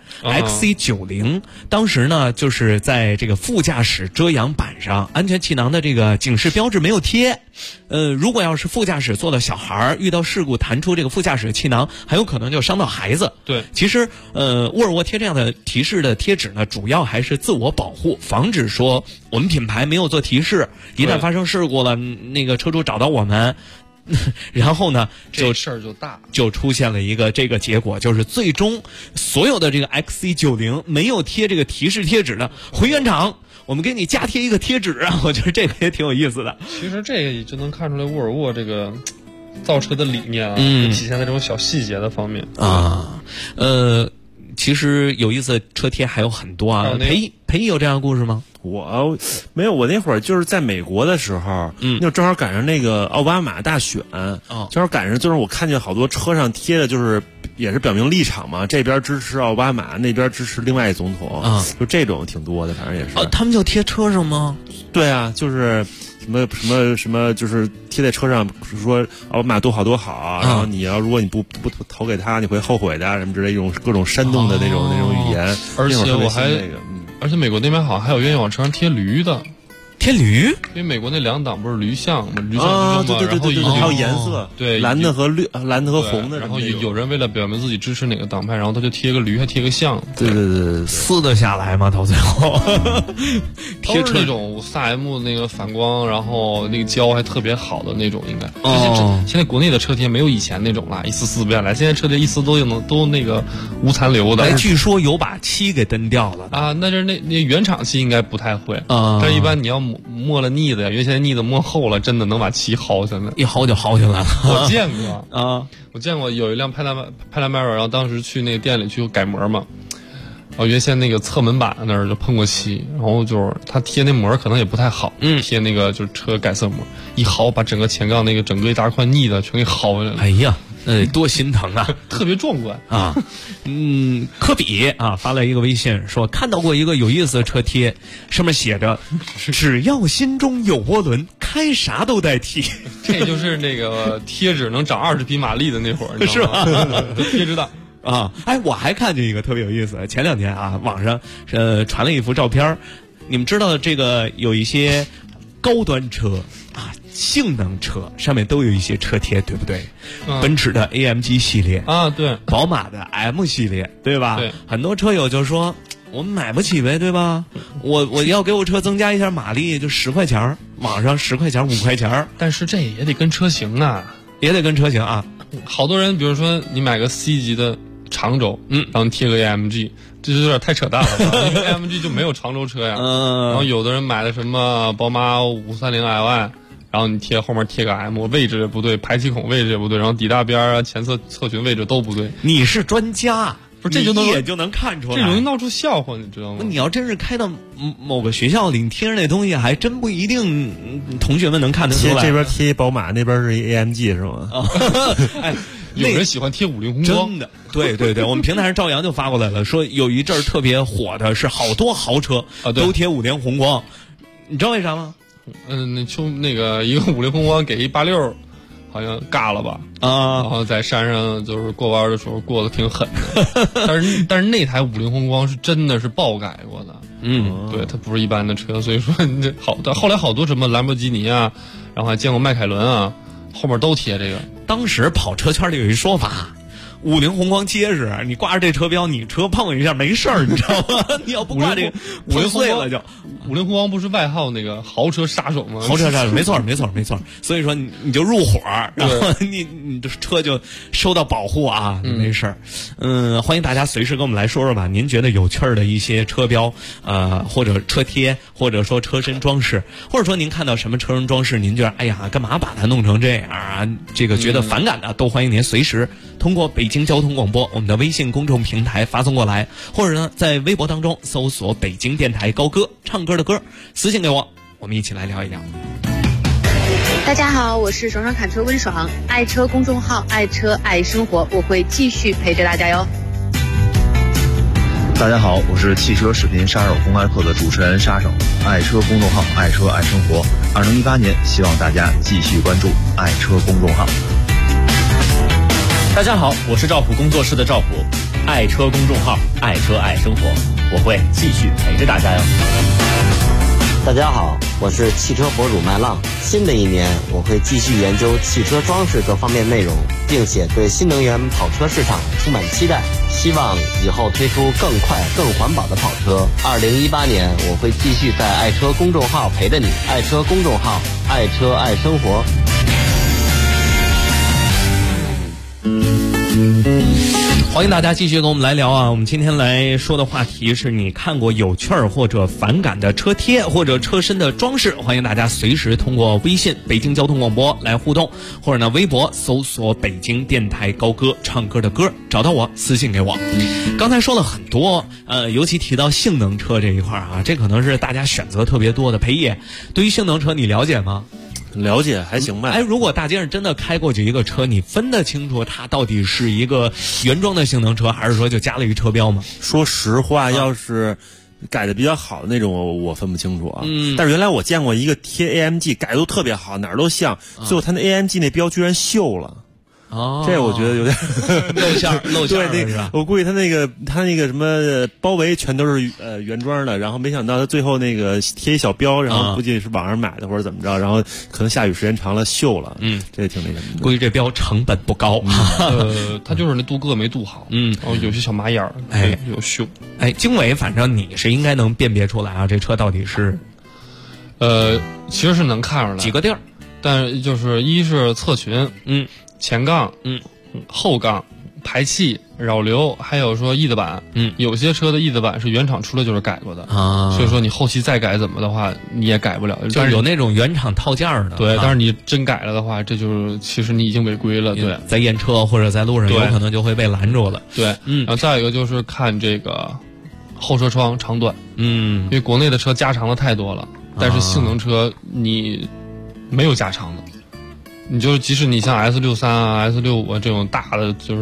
，XC90，当时呢就是在这个副驾驶遮阳板上安全气囊的这个警示标志没有贴，如果要是副驾驶坐的小孩遇到事故弹出这个副驾驶气囊，很有可能就伤到孩子。 对， 其实沃尔沃贴这样的提示的贴纸呢，主要还是自我保护，防止说我们品牌没有做提示，一旦发生事故了，那个车主找到我们。然后呢， 这事儿就大， 就出现了一个这个结果，就是最终所有的这个 XC90 没有贴这个提示贴纸的，回原厂我们给你加贴一个贴纸啊！我觉得这个也挺有意思的。 其实这个也就能看出来沃尔沃这个造车的理念啊，体现在这种小细节的方面啊。其实有意思的车贴还有很多啊。裴毅有这样的故事吗？ 我没有，我那会儿就是在美国的时候，那正好赶上那个奥巴马大选，正好赶上就是我看见好多车上贴的，就是也是表明立场嘛，这边支持奥巴马，那边支持另外一总统，就这种挺多的，反正也是。 他们就贴车上吗？ 对啊，就是什么，就是贴在车上，说奥巴马多好多好，然后如果你不投给他，你会后悔的，什么之类这种各种煽动的那种语言。 而且我还而且美国那边好像还有愿意往车上贴驴的。 贴驴， 因为美国那2档不是驴象吗？驴象对， 然后还有颜色， 对， 蓝的和红的。 然后有人为了表明自己支持哪个党派，然后他就贴个驴，还贴个象。 对， 撕得下来吗？到最后， 贴出那种4M 那个反光，然后那个胶还特别好的那种，应该。现在国内的车贴没有以前那种了，一撕撕不下来。现在车贴一撕都那个无残留的。 据说有把漆给蹬掉了啊，那就是那原厂漆应该不太会啊，但是一般你要磨了腻子呀，因为现在腻子磨厚了，真的能把漆薅下来， 一薅就薅下来了。 我见过啊，我见过有一辆派拉梅尔，然后当时去那个店里去改模嘛，然后原先那个侧门板那儿就碰过漆，然后就是他贴那膜可能也不太好，贴那个就是车改色膜，一薅把整个前杠那个整个一大块腻的全给薅下来了。 哎呀！多心疼啊， 特别壮观啊！科比啊发来一个微信说看到过一个有意思的车贴，上面写着只要心中有涡轮，开啥都代替。 这就是那个贴纸能长20匹马力的那会儿， 是吧？ 贴纸党啊！哎，我还看见一个特别有意思的，前2天啊，网上传了一幅照片，你们知道这个有一些高端车啊。性能车上面都有一些车贴，对不对？奔驰的 AMG 系列啊，对， 宝马的 M 系列，对吧？ 对， 很多车友就说我们买不起呗，对吧？我要给我车增加一下马力，就10块钱，网上10块钱、5块钱， 但是这也得跟车型啊，好多人，比如说你买个 C 级的长轴，然后贴个 AMG。这有点太扯淡了，因为 AMG 就没有长轴车呀。然后有的人买的什么宝马530i，然后你后面贴个 M， 位置也不对，排气孔位置也不对，然后底大边啊、前侧侧裙位置都不对。 你是专家， 不是这就能一眼就能看出来， 这容易闹出笑话，你知道吗？ 你要真是开到某个学校里，你贴着那东西，还真不一定同学们能看得出来。 这边贴宝马，那边是 AMG 是吗？ 哎，有人喜欢贴50红光， 真的。对，我们平台上赵阳就发过来了，说有一阵儿特别火的是好多豪车都贴50红光，你知道为啥吗？ 那个一个50红光给一86，好像尬了吧？啊，然后在山上就是过弯的时候过得挺狠的，但是那台50红光是真的是爆改过的，对，它不是一般的车，所以说后来好多什么兰博基尼啊，然后还见过迈凯伦啊，后面都贴这个。 当时跑车圈里有一说法。50红光结实，你挂着这车标，你车碰一下没事儿，你知道吗？你要不挂这个50碎了就。 50红光不是外号那个豪车杀手吗？ 豪车杀手，没错。所以说你就入伙，然后你的车就受到保护啊，没事儿。欢迎大家随时跟我们来说说吧，您觉得有趣儿的一些车标，或者车贴，或者说车身装饰，或者说您看到什么车身装饰，您觉得哎呀，干嘛把它弄成这样啊？这个觉得反感的，都欢迎您随时通过北京交通广播我们的微信公众平台发送过来，或者呢在微博当中搜索北京电台高歌，唱歌的歌，私信给我，我们一起来聊一聊。 大家好，我是爽爽侃车温爽，爱车公众号爱车爱生活，我会继续陪着大家哟。 大家好，我是汽车视频杀手公开课的主持人沙手，爱车公众号爱车爱生活。2018年，希望大家继续关注爱车公众号。 大家好，我是赵普工作室的赵普，爱车公众号爱车爱生活，我会继续陪着大家哟。 大家好，我是汽车博主麦浪。新的一年，我会继续研究汽车装饰各方面内容，并且对新能源跑车市场充满期待。希望以后推出更快、更环保的跑车。2018年，我会继续在爱车公众号陪着你。爱车公众号，爱车爱生活。 欢迎大家继续跟我们来聊啊！我们今天来说的话题是你看过有趣儿或者反感的车贴或者车身的装饰，欢迎大家随时通过微信北京交通广播来互动，或者呢微博搜索北京电台高歌，唱歌的歌，找到我私信给我。刚才说了很多，尤其提到性能车这一块啊，这可能是大家选择特别多的。裴野，对于性能车你了解吗？ 了解，还行吧。 哎，如果大街上真的开过去一个车，你分得清楚它到底是一个原装的性能车，还是说就加了一车标吗？ 说实话，要是改的比较好的那种，我分不清楚啊。但是原来我见过一个贴 AMG 改的都特别好，哪儿都像，最后他那 AMG 那标居然锈了。 哦， 这我觉得有点露馅对， 是吧？ 我估计他那个什么包围全都是原装的，然后没想到他最后那个贴一小标，然后估计是网上买的或者怎么着，然后可能下雨时间长了锈了。这挺那什么的。 估计这标成本不高。 他就是那镀铬没镀好，然后有些小麻眼儿，有锈。 哎，经纬，反正你是应该能辨别出来啊，这车到底是， 其实是能看出来几个地儿， 但是就是一是侧裙，前杠，后杠，排气、扰流，还有说翼子板，有些车的翼子板是原厂出来就是改过的啊，所以说你后期再改怎么的话，你也改不了， 就是有那种原厂套件的。 对，但是你真改了的话，这就是其实你已经违规了。对， 在验车或者在路上有可能就会被拦住了。 对，然后再有一个就是看这个后车窗长短，因为国内的车加长的太多了，但是性能车你没有加长的。你就是即使你像 S63啊 S65啊这种大的就是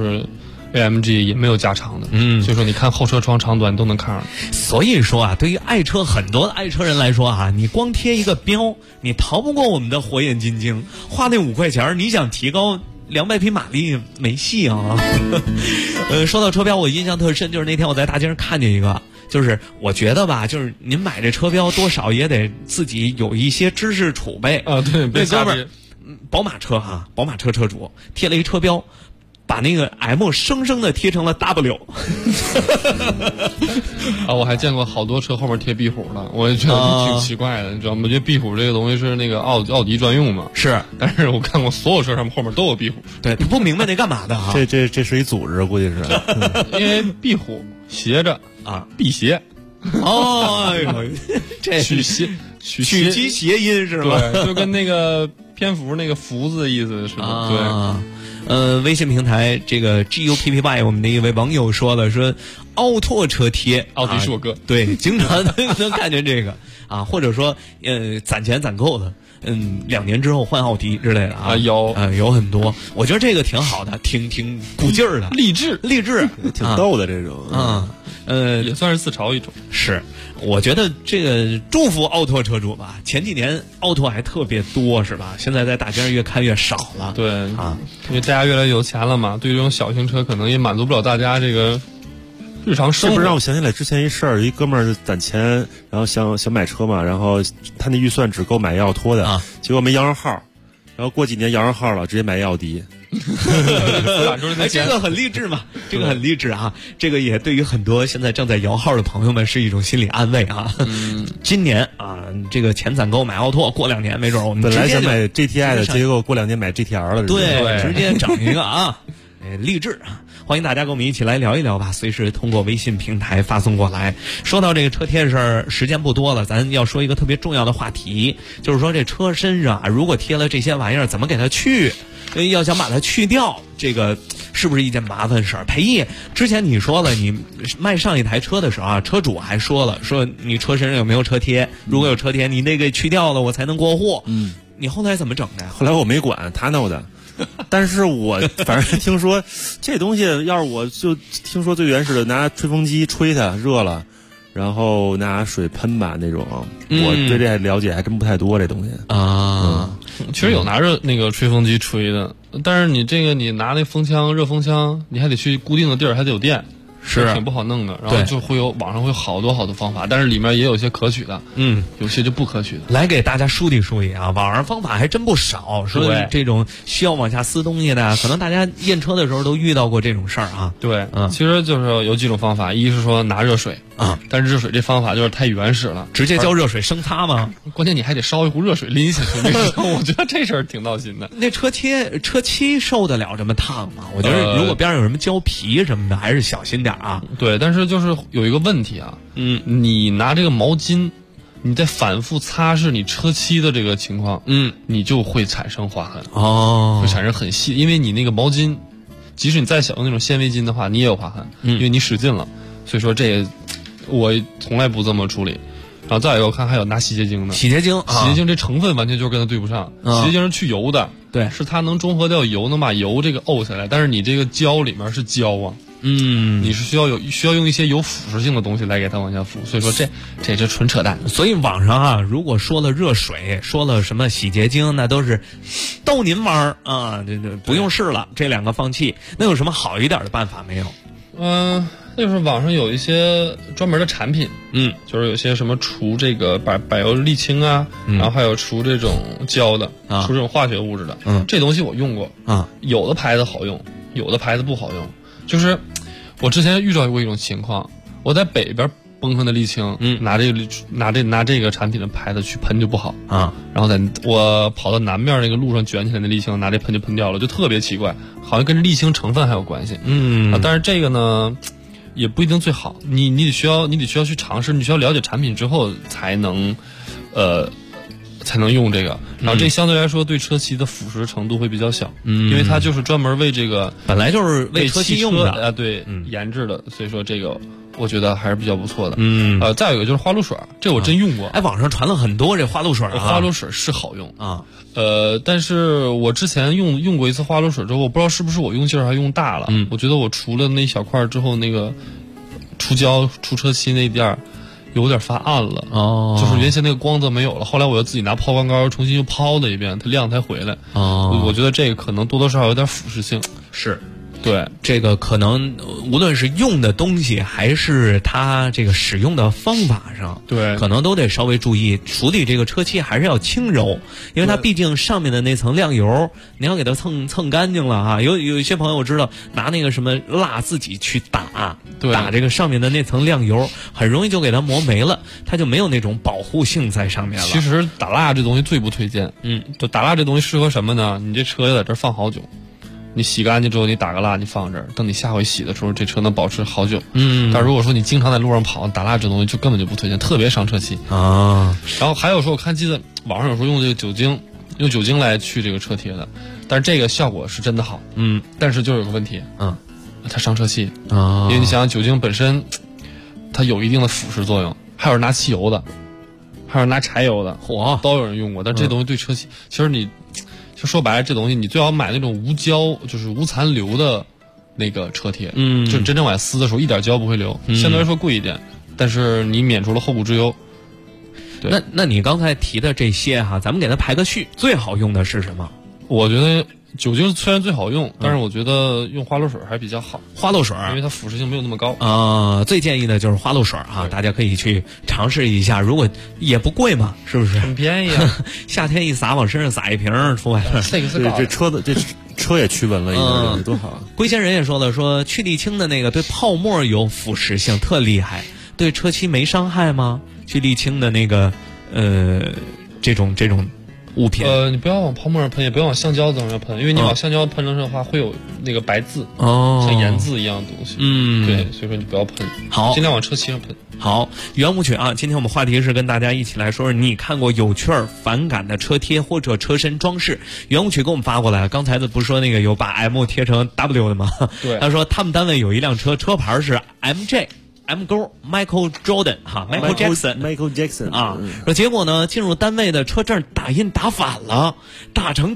AMG 也没有加长的，所以说你看后车窗长短都能看上。 所以说啊，对于爱车很多的爱车人来说啊，你光贴一个标，你逃不过我们的火眼金睛，花那5块钱，你想提高200匹马力没戏啊！说到车标，我印象特深，就是那天我在大街上看见一个，就是我觉得吧，就是您买这车标多少也得自己有一些知识储备啊。对， 那哥们儿，宝马车哈，宝马车车主贴了一车标，把那个 M 生生的贴成了 W。 啊，我还见过好多车后面贴壁虎的，我也觉得挺奇怪的，你知道吗？因为壁虎这个东西是那个奥迪专用嘛。 是， 但是我看过所有车上面后面都有壁虎。 对，不明白那干嘛的啊？ 这是一组织，估计是。 因为壁虎斜着啊，辟邪。 哦，这取其谐音是吧？ 对，就跟那个蝙蝠那个福字的意思似的。对， 微信平台这个 GUPPY 我们的一位网友说了，说奥拓车贴， 奥迪是我哥， 对，经常能看见这个啊，或者说攒钱攒够了。2年之后换奥迪之类的啊，有很多，我觉得这个挺好的，挺鼓劲儿的， 励志， 挺逗的这种也算是自嘲一种。 是，我觉得这个祝福奥拓车主吧。前几年奥拓还特别多，是吧？现在在大街上越看越少了。 对啊，因为大家越来越有钱了嘛，对这种小型车可能也满足不了大家这个日常生活。 这不是让我想起来之前一事儿，一哥们儿攒钱，然后想买车嘛，然后他那预算只够买奥拓的，结果没摇上号，然后过几年摇上号了，直接买奥迪。 这个很励志嘛，这个很励志啊！这个也对于很多现在正在摇号的朋友们是一种心理安慰啊。今年啊，这个钱攒够买奥拓，过2年没准我们本来想买 GTI 的，结果过2年买 GTR 了。 对，直接整一个啊！励志啊！欢迎大家跟我们一起来聊一聊吧，随时通过微信平台发送过来。说到这个车贴的事儿，时间不多了，咱要说一个特别重要的话题，就是说这车身上如果贴了这些玩意儿，怎么给它去？要想把它去掉，这个是不是一件麻烦事儿？裴毅，之前你说了，你卖上一台车的时候啊，车主还说了，说你车身上有没有车贴？如果有车贴，你得给去掉了，我才能过户。你后来怎么整的呀？ 后来我没管，他弄的。但是我反正听说这东西，要是我就听说最原始的拿吹风机吹它热了，然后拿水喷吧那种。我对这了解还真不太多，这东西啊。 其实有拿着那个吹风机吹的，但是你这个你拿那风枪热风枪，你还得去固定的地儿，还得有电。是挺不好弄的，然后就会有网上会有好多方法，但是里面也有些可取的，有些就不可取的。 来给大家梳理梳理啊，网上方法还真不少。说这种需要往下撕东西的，可能大家验车的时候都遇到过这种事儿啊。 对，其实就是有几种方法，一是说拿热水啊，但是热水这方法就是太原始了， 直接浇热水生擦吗？ 关键你还得烧一壶热水淋下去，我觉得这事儿挺闹心的。 那车漆受得了这么烫吗？我觉得如果边上有什么胶皮什么的，还是小心点啊。 对，但是就是有一个问题啊，你拿这个毛巾，你在反复擦拭你车漆的这个情况，你就会产生划痕会产生很细，因为你那个毛巾，即使你再小用那种纤维巾的话，你也有划痕，因为你使劲了，所以说这我从来不这么处理。然后再有我看还有拿洗洁精的， 洗洁精这成分完全就是跟它对不上，洗洁精是去油的， 对， 是它能中和掉油，能把油这个沤下来，但是你这个胶里面是胶啊。你是需要用一些有腐蚀性的东西来给它往下浮，所以说这是纯扯淡。 所以网上啊，如果说了热水，说了什么洗洁精，那都是逗您玩儿啊，这不用试了，这两个放弃。那有什么好一点的办法没有？ 就是网上有一些专门的产品，就是有些什么除这个柏油沥青啊，然后还有除这种胶的，除这种化学物质的，这东西我用过啊，有的牌子好用，有的牌子不好用。就是我之前遇到过一种情况，我在北边崩上的沥青，拿这个产品的牌子去喷就不好啊，然后我跑到南边那个路上卷起来的沥青，拿这喷就喷掉了，就特别奇怪，好像跟沥青成分还有关系，但是这个呢也不一定最好，你得需要去尝试，你需要了解产品之后才能用这个，然后这相对来说对车漆的腐蚀程度会比较小，因为它就是专门为这个本来就是为车漆用的啊，对，研制的，所以说这个我觉得还是比较不错的。再有一个就是花露水，这我真用过。 网上传了很多这花露水花露水是好用啊，但是我之前用过一次花露水之后，我不知道是不是我用劲儿还用大了，我觉得我除了那小块之后，那个除胶除车漆那点儿有点发暗了，就是原先那个光泽没有了，后来我又自己拿抛光膏重新又抛了一遍，它亮才回来。我觉得这个可能多多少少有点腐蚀性。 是， 对， 这个可能无论是用的东西还是它这个使用的方法上， 对， 可能都得稍微注意处理这个车漆，还是要轻柔，因为它毕竟上面的那层亮油，你要给它蹭干净了啊。有一些朋友我知道拿那个什么蜡自己去打这个上面的那层亮油，很容易就给它磨没了，它就没有那种保护性在上面了。 其实打蜡这东西最不推荐，就打蜡这东西适合什么呢？你这车要在这儿放好久。你洗干净之后，你打个蜡，你放这儿，等你下回洗的时候，这车能保持好久。但如果说你经常在路上跑，打蜡这东西就根本就不推荐，特别伤车漆啊。然后还有说，记得网上有时候用这个酒精，用酒精来去这个车贴的，但是这个效果是真的好。但是就有个问题，它伤车漆啊，因为你想想酒精本身，它有一定的腐蚀作用，还有拿汽油的，还有拿柴油的，都有人用过。但这东西对车漆，其实你。就说白了，这东西你最好买那种无胶，就是无残留的那个车贴，就真正往下撕的时候一点胶不会留，相对来说贵一点，但是你免除了后顾之忧。 那你刚才提的这些哈，咱们给它排个序，最好用的是什么？ 我觉得酒精虽然最好用，但是我觉得用花露水还比较好。 花露水， 因为它腐蚀性没有那么高。 最建议的就是花露水哈，大家可以去尝试一下。如果也不贵嘛，是不是？ 很便宜啊！ 夏天一撒，往身上撒一瓶出来了。 这车也驱蚊了，已经多好。 龟仙人也说了，说去沥青的那个对泡沫有腐蚀性，特厉害，对车漆没伤害吗？去沥青的那个这种物品。 你不要往泡沫上喷，也不要往橡胶上喷，因为你往橡胶喷上的话会有那个白字，像盐字一样的东西。对，所以说你不要喷， 好， 尽量往车漆上喷。 好，圆舞曲啊，今天我们话题是跟大家一起来说说你看过有趣儿、反感的车贴或者车身装饰。圆舞曲给我们发过来，刚才不是说那个有把 M 贴成 W 的吗？ 对， 他说他们单位有一辆车，车牌是 MJ。M 勾 Michael Jordan 哈 Michael Jackson 啊，说结果呢进入单位的车证打印打反了，打成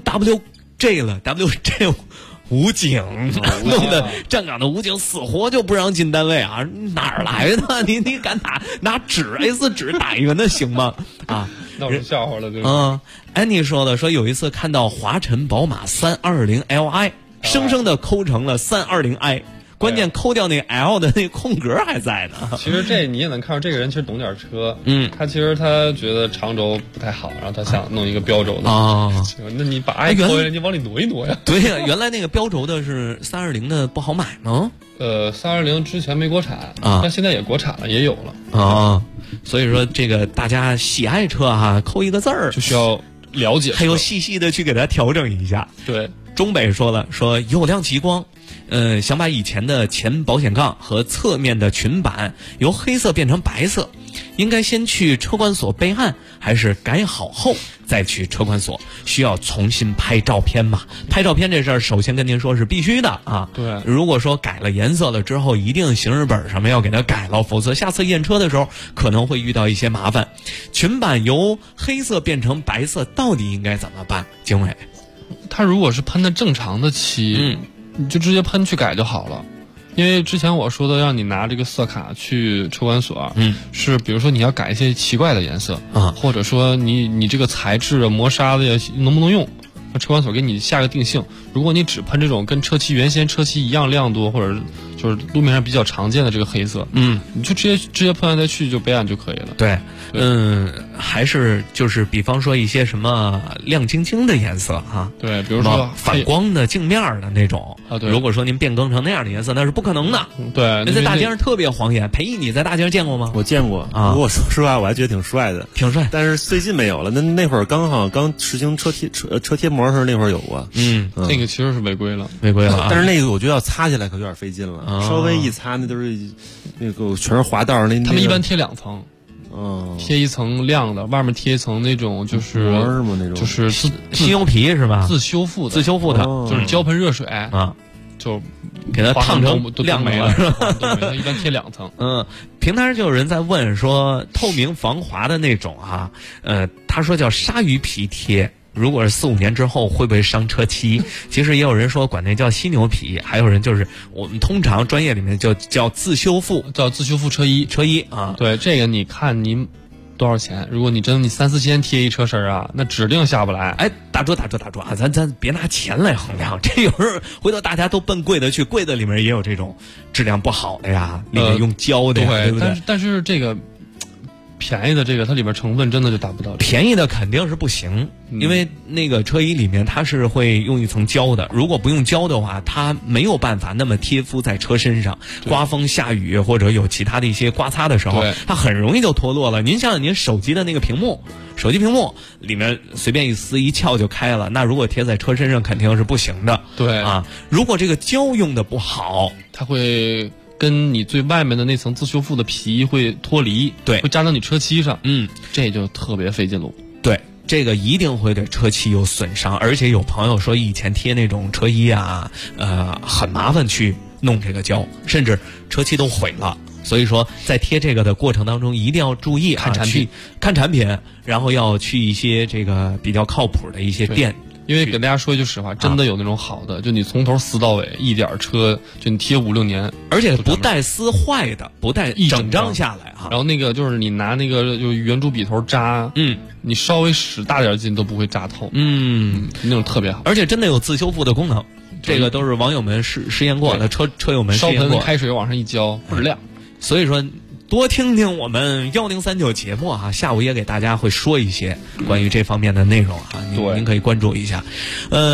WJ 了 ，WJ 武警，弄得站岗的武警死活就不让进单位啊，哪儿来的？你敢拿纸 A4 纸打一个那行吗？啊， 那我是笑话了，对吧？ 安妮说有一次看到华晨宝马320Li，生生的抠成了320i。关键抠掉那 L 的那空格还在呢。 其实这你也能看出这个人其实懂点车。他其实他觉得长轴不太好，然后他想弄一个标轴的啊。那你把 I 抠下来，你往里挪一挪呀。 对呀，原来那个标轴的是320的不好买吗 ？320之前没国产啊，但现在也国产了，也有了啊。所以说这个大家喜爱车哈，抠一个字儿就需要了解， 还有细细的去给它调整一下。 对， 中北说有辆极光。想把以前的前保险杠和侧面的裙板由黑色变成白色，应该先去车管所备案，还是改好后再去车管所？需要重新拍照片吗？拍照片这事儿，首先跟您说是必须的啊。 对， 如果说改了颜色了之后，一定行驶本上面要给它改了，否则下次验车的时候可能会遇到一些麻烦。裙板由黑色变成白色，到底应该怎么办？经纬， 他如果是喷的正常的漆，你就直接喷去改就好了，因为之前我说的让你拿这个色卡去车管所，是比如说你要改一些奇怪的颜色啊，或者说你这个材质啊磨砂的能不能用，车管所给你下个定性。如果你只喷这种跟原先车漆一样亮度，或者就是路面上比较常见的这个黑色，你就直接喷完再去就备案就可以了。 对，还是就是比方说一些什么亮晶晶的颜色啊， 对，比如说反光的镜面的那种啊，对。 如果说您变更成那样的颜色，那是不可能的。 对， 那在大街上特别晃眼。裴毅，你在大街上见过吗？ 我见过啊。不过说实话，我还觉得挺帅的， 挺帅。 但是最近没有了。那会儿刚实行车贴膜的时候，那会儿有过。 那个其实是违规了。 但是那个我觉得要擦起来可有点费劲了，稍微一擦那都是那个全是滑道。他们一般贴2层。贴一层亮的，外面贴一层那种就是就是吸油皮是吧？ 自修复的，就是浇盆热水啊，就给它烫成亮没了，是吧？它一般贴2层。 平台上就有人在问说，透明防滑的那种啊，他说叫鲨鱼皮贴。如果是4-5年之后会不会伤车漆？其实也有人说管那叫犀牛皮，还有人就是我们通常专业里面就叫自修复， 叫自修复车衣啊。 对，这个你看您多少钱？如果你真的3-4千贴一车身啊，那指定下不来。 哎，打住啊！咱别拿钱来衡量，这有时候回头大家都奔贵的去，贵的里面也有这种质量不好的呀，里面用胶的呀，对不对？ 但是这个。便宜的这个，它里面成分真的就达不到。 便宜的肯定是不行，因为那个车衣里面它是会用一层胶的，如果不用胶的话，它没有办法那么贴敷在车身上。刮风下雨或者有其他的一些刮擦的时候，它很容易就脱落了。您想想，您手机的那个屏幕，手机屏幕里面随便一撕一撬就开了，那如果贴在车身上肯定是不行的。 对啊，如果这个胶用的不好， 它会跟你最外面的那层自修复的皮会脱离， 对， 会粘到你车漆上，这就特别费劲了。 对，这个一定会对车漆有损伤，而且有朋友说以前贴那种车衣啊，很麻烦去弄这个胶，甚至车漆都毁了。所以说，在贴这个的过程当中，一定要注意看产品，然后要去一些这个比较靠谱的一些店。 因为给大家说一句实话，真的有那种好的，就你从头撕到尾，一点车就你贴5-6年， 而且不带撕坏的，不带整张下来哈。 然后那个就是你拿那个就圆珠笔头扎，你稍微使大点劲都不会扎透，那种特别好， 而且真的有自修复的功能。这个都是网友们试验过的，车友们试验过。 烧盆开水往上一浇，倍儿亮。 所以说。多听听我们1039节目啊，下午也给大家会说一些关于这方面的内容啊，您可以关注一下。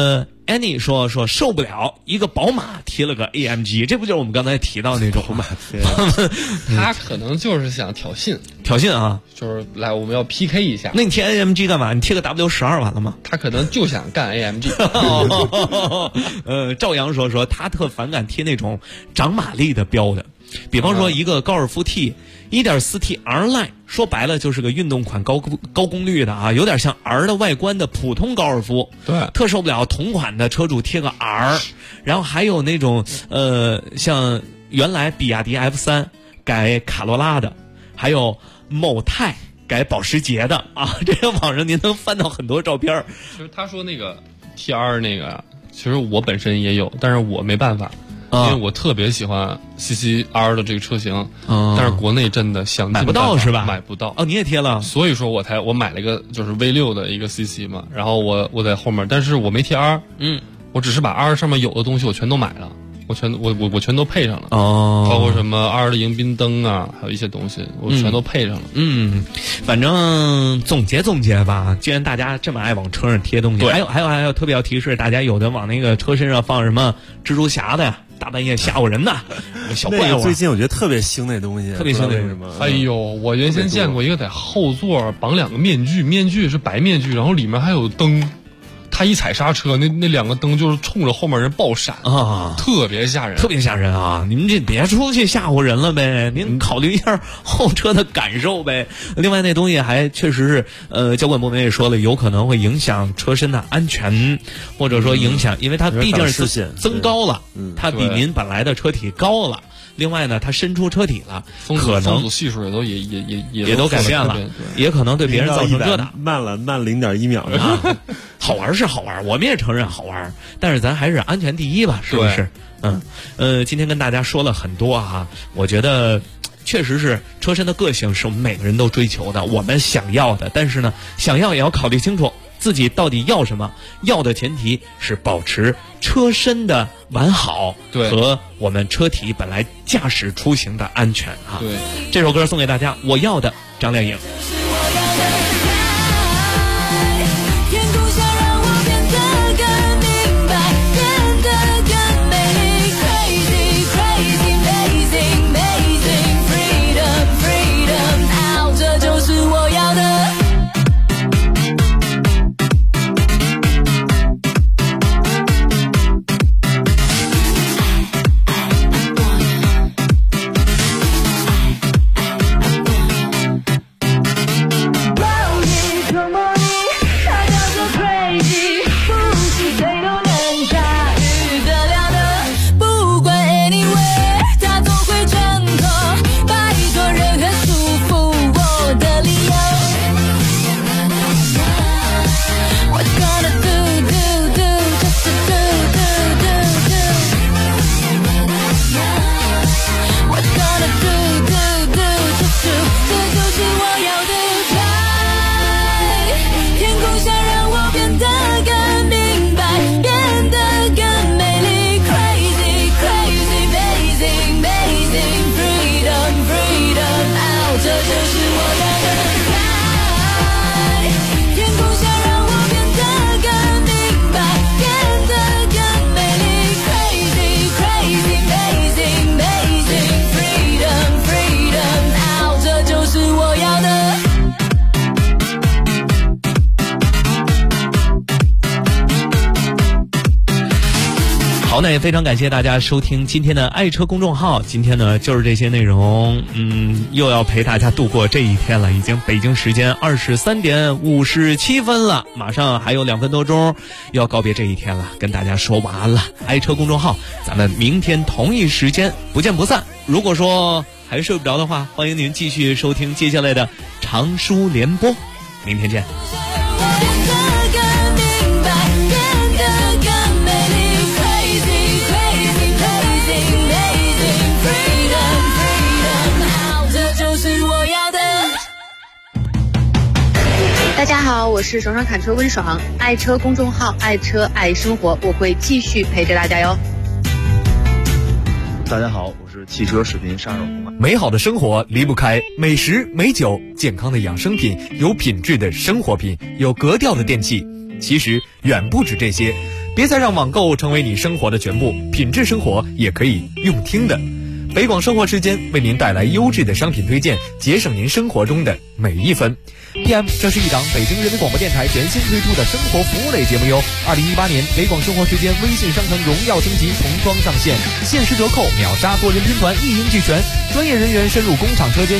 Annie 说受不了，一个宝马贴了个 AMG， 这不就是我们刚才提到那种宝马贴？ 他可能就是想挑衅啊， 就是来我们要 PK 一下。 那你贴 AMG 干嘛？你贴个 W12完了吗？ 他可能就想干 AMG。 赵阳说他特反感贴那种长马力的标的，比方说一个高尔夫 T 1.4T R Line， 说白了就是个运动款高功率的啊，有点像 R 的外观的普通高尔夫。 对， 特受不了同款的车主贴个 R， 然后还有那种像原来比亚迪 F3 改卡罗拉的，还有某泰改保时捷的啊，这个网上您能翻到很多照片。 其实他说那个 T2 那个，其实我本身也有，但是我没办法。因为我特别喜欢 CCR 的这个车型，但是国内真的想买不到是吧？ 买不到哦，你也贴了， 所以说我买了一个就是 V6的一个 CC 嘛，然后我在后面，但是我没贴 R， 我只是把 R 上面有的东西我全都买了，我全都配上了，包括什么 R 的迎宾灯啊，还有一些东西我全都配上了。 反正总结吧，既然大家这么爱往车上贴东西，还有特别要提示大家，有的往那个车身上放什么蜘蛛侠的呀，大半夜吓唬人的小怪物。 最近我觉得特别兴那东西， 特别兴那什么？ 哎呦，我原先见过一个在后座绑2个面具，面具是白面具，然后里面还有灯。他一踩刹车，那2个灯就是冲着后面人爆闪啊， 特别吓人啊！你们这别出去吓唬人了呗，您考虑一下后车的感受呗。另外那东西还确实是，交管部门也说了，有可能会影响车身的安全，或者说影响，因为它毕竟是增高了，它比您本来的车体高了。另外呢，它伸出车体了，可能风阻系数也都改变了，也可能对别人造成遮挡， 慢0.1秒啊。好玩是好玩，我们也承认好玩，但是咱还是安全第一吧，是不是？今天跟大家说了很多啊，我觉得确实是车身的个性是我们每个人都追求的，我们想要的，但是呢，想要也要考虑清楚自己到底要什么，要的前提是保持车身的完好和我们车体本来驾驶出行的安全啊。 对， 这首歌送给大家，我要的张靓颖。好，那也非常感谢大家收听今天的爱车公众号。今天呢就是这些内容，又要陪大家度过这一天了。已经北京时间23点57分了，马上还有2分多钟又要告别这一天了，跟大家说晚安了。爱车公众号，咱们明天同一时间不见不散。如果说还睡不着的话，欢迎您继续收听接下来的长书联播，明天见。 大家好，我是爽爽侃车温爽，爱车公众号，爱车爱生活，我会继续陪着大家哟。 大家好，我是汽车视频杀手公安。 美好的生活离不开美食美酒，健康的养生品，有品质的生活品，有格调的电器。其实远不止这些， 别再让网购成为你生活的全部，品质生活也可以用听的。北广生活时间为您带来优质的商品推荐，节省您生活中的每一分。PM， 这是一档北京人民广播电台全新推出的生活服务类节目哟。2018年北广生活时间微信商城荣耀升级，童装上线，限时折扣，秒杀多人拼团，一应俱全，专业人员深入工厂车间。